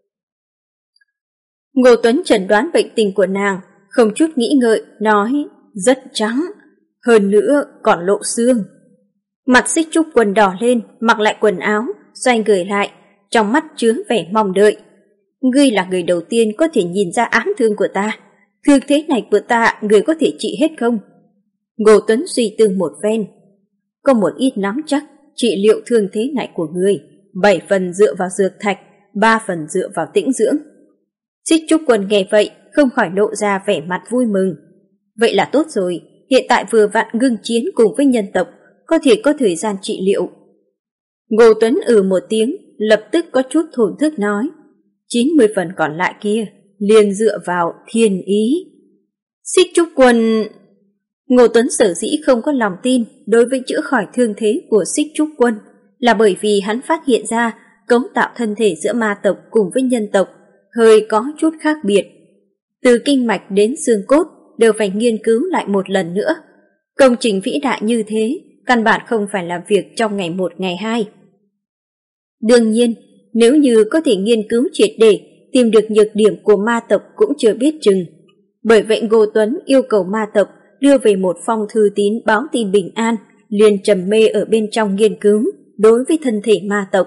Ngô Tuấn chẩn đoán bệnh tình của nàng, không chút nghĩ ngợi, nói: "Rất trắng, hơn nữa còn lộ xương." Mặt Xích Trúc Quân đỏ lên, mặc lại quần áo, xoay người lại, trong mắt chứa vẻ mong đợi. "Ngươi là người đầu tiên có thể nhìn ra ám thương của ta. Thương thế này của ta, ngươi có thể trị hết không?" Ngô Tuấn suy tư một phen: "Có một ít nắm chắc, trị liệu thương thế này của ngươi, 7 phần dựa vào dược thạch, 3 phần dựa vào tĩnh dưỡng." Xích Trúc Quân nghe vậy, không khỏi lộ ra vẻ mặt vui mừng. "Vậy là tốt rồi, hiện tại vừa vặn ngưng chiến cùng với nhân tộc, có thể có thời gian trị liệu." Ngô Tuấn một tiếng, lập tức có chút thổn thức nói: 90 phần còn lại kia, liền dựa vào thiên ý." Xích Trúc Quân... Ngô Tuấn sở dĩ không có lòng tin đối với chữa khỏi thương thế của Xích Trúc Quân là bởi vì hắn phát hiện ra cấu tạo thân thể giữa ma tộc cùng với nhân tộc hơi có chút khác biệt. Từ kinh mạch đến xương cốt đều phải nghiên cứu lại một lần nữa. Công trình vĩ đại như thế, căn bản không phải là việc trong ngày 1 ngày 2. Đương nhiên, nếu như có thể nghiên cứu triệt để, tìm được nhược điểm của ma tộc cũng chưa biết chừng. Bởi vậy Ngô Tuấn yêu cầu ma tộc đưa về một phong thư tín báo tin bình an, liền trầm mê ở bên trong nghiên cứu đối với thân thể ma tộc.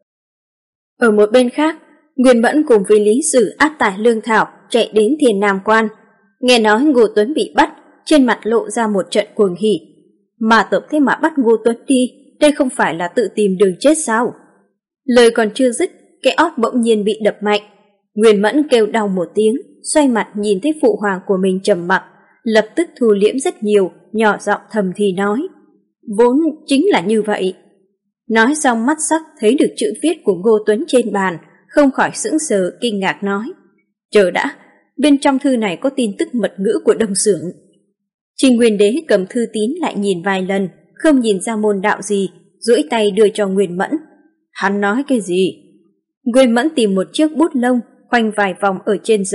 Ở một bên khác, Nguyên Mẫn cùng với Lý Sử áp tải lương thảo chạy đến Thiên Nam Quan. Nghe nói Ngô Tuấn bị bắt, trên mặt lộ ra một trận cuồng hỉ. Ma tộc thế mà bắt Ngô Tuấn đi, đây không phải là tự tìm đường chết sao? Lời còn chưa dứt, cái ót bỗng nhiên bị đập mạnh. Nguyên Mẫn kêu đau một tiếng, xoay mặt nhìn thấy phụ hoàng của mình trầm mặc, lập tức thu liễm rất nhiều, nhỏ giọng thầm thì nói: "Vốn chính là như vậy." Nói xong mắt sắc thấy được chữ viết của Ngô Tuấn trên bàn, không khỏi sững sờ kinh ngạc nói: "Chờ đã, bên trong thư này có tin tức mật ngữ của Đông Xưởng." Trình Nguyên Đế cầm thư tín lại nhìn vài lần, không nhìn ra môn đạo gì, duỗi tay đưa cho Nguyên Mẫn. "Hắn nói cái gì?" Nguyên Mẫn tìm một chiếc bút lông, khoanh vài vòng ở trên giấy,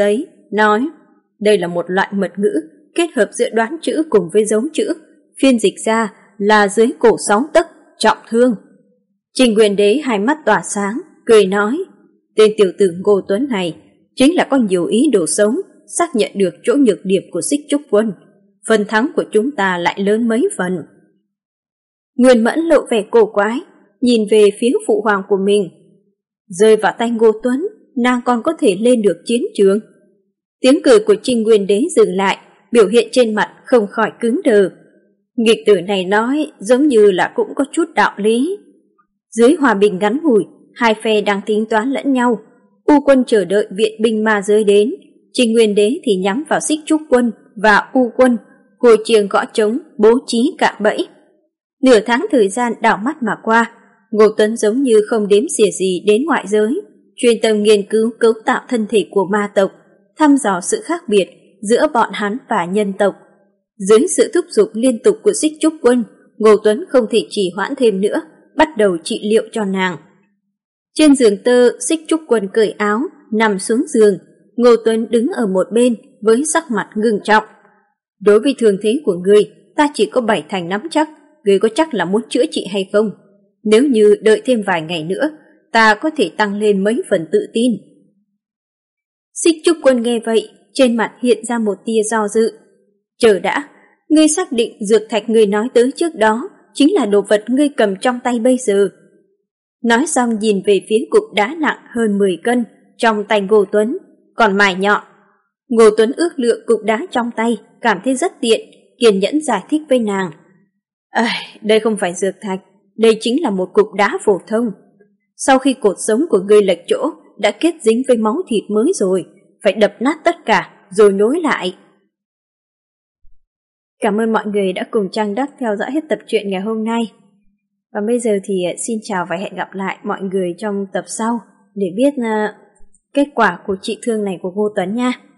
nói đây là một loại mật ngữ kết hợp giữa đoán chữ cùng với dấu chữ, phiên dịch ra là dưới cổ 6 tấc, trọng thương. Trình Nguyên Đế hai mắt tỏa sáng, cười nói, tên tiểu tử Ngô Tuấn này chính là có nhiều ý đồ xấu, xác nhận được chỗ nhược điểm của Xích Trúc Quân. Phần thắng của chúng ta lại lớn mấy phần. Nguyên Mẫn lộ vẻ cổ quái, nhìn về phía phụ hoàng của mình. Rơi vào tay Ngô Tuấn, nàng còn có thể lên được chiến trường. Tiếng cười của Trình Nguyên Đế dừng lại, biểu hiện trên mặt không khỏi cứng đờ. Nghịch tử này nói giống như là cũng có chút đạo lý. Dưới hòa bình ngắn ngủi, hai phe đang tính toán lẫn nhau. U quân chờ đợi viện binh ma giới đến, Trình Nguyên Đế thì nhắm vào Xích Trúc Quân và U quân, cùi chiêng gõ trống bố trí cạm bẫy. Nửa tháng thời gian đảo mắt mà qua, Ngô Tuấn giống như không đếm xỉa gì đến ngoại giới, chuyên tâm nghiên cứu cấu tạo thân thể của ma tộc, thăm dò sự khác biệt giữa bọn hắn và nhân tộc. Dưới sự thúc giục liên tục của Xích Trúc Quân, Ngô Tuấn không thể trì hoãn thêm nữa, bắt đầu trị liệu cho nàng. Trên giường tơ, Xích Trúc Quân cởi áo, nằm xuống giường. Ngô Tuấn đứng ở một bên với sắc mặt ngưng trọng. Đối với thương thế của ngươi, ta chỉ có 7 thành nắm chắc, ngươi có chắc là muốn chữa trị hay không? Nếu như đợi thêm vài ngày nữa, ta có thể tăng lên mấy phần tự tin. Xích Trúc Quân nghe vậy, trên mặt hiện ra một tia do dự. Chờ đã, ngươi xác định dược thạch ngươi nói tới trước đó chính là đồ vật ngươi cầm trong tay bây giờ. Nói xong nhìn về phía cục đá nặng hơn 10 cân trong tay Ngô Tuấn, còn mài nhọn. Ngô Tuấn ước lượng cục đá trong tay, cảm thấy rất tiện, kiên nhẫn giải thích với nàng. Đây không phải dược thạch, đây chính là một cục đá phổ thông. Sau khi cột sống của ngươi lệch chỗ, đã kết dính với máu thịt mới rồi, phải đập nát tất cả rồi nối lại. Cảm ơn mọi người đã cùng Trang Đắc theo dõi hết tập truyện ngày hôm nay. Và bây giờ thì xin chào và hẹn gặp lại mọi người trong tập sau để biết kết quả của trị thương này của Ngô Tuấn nha.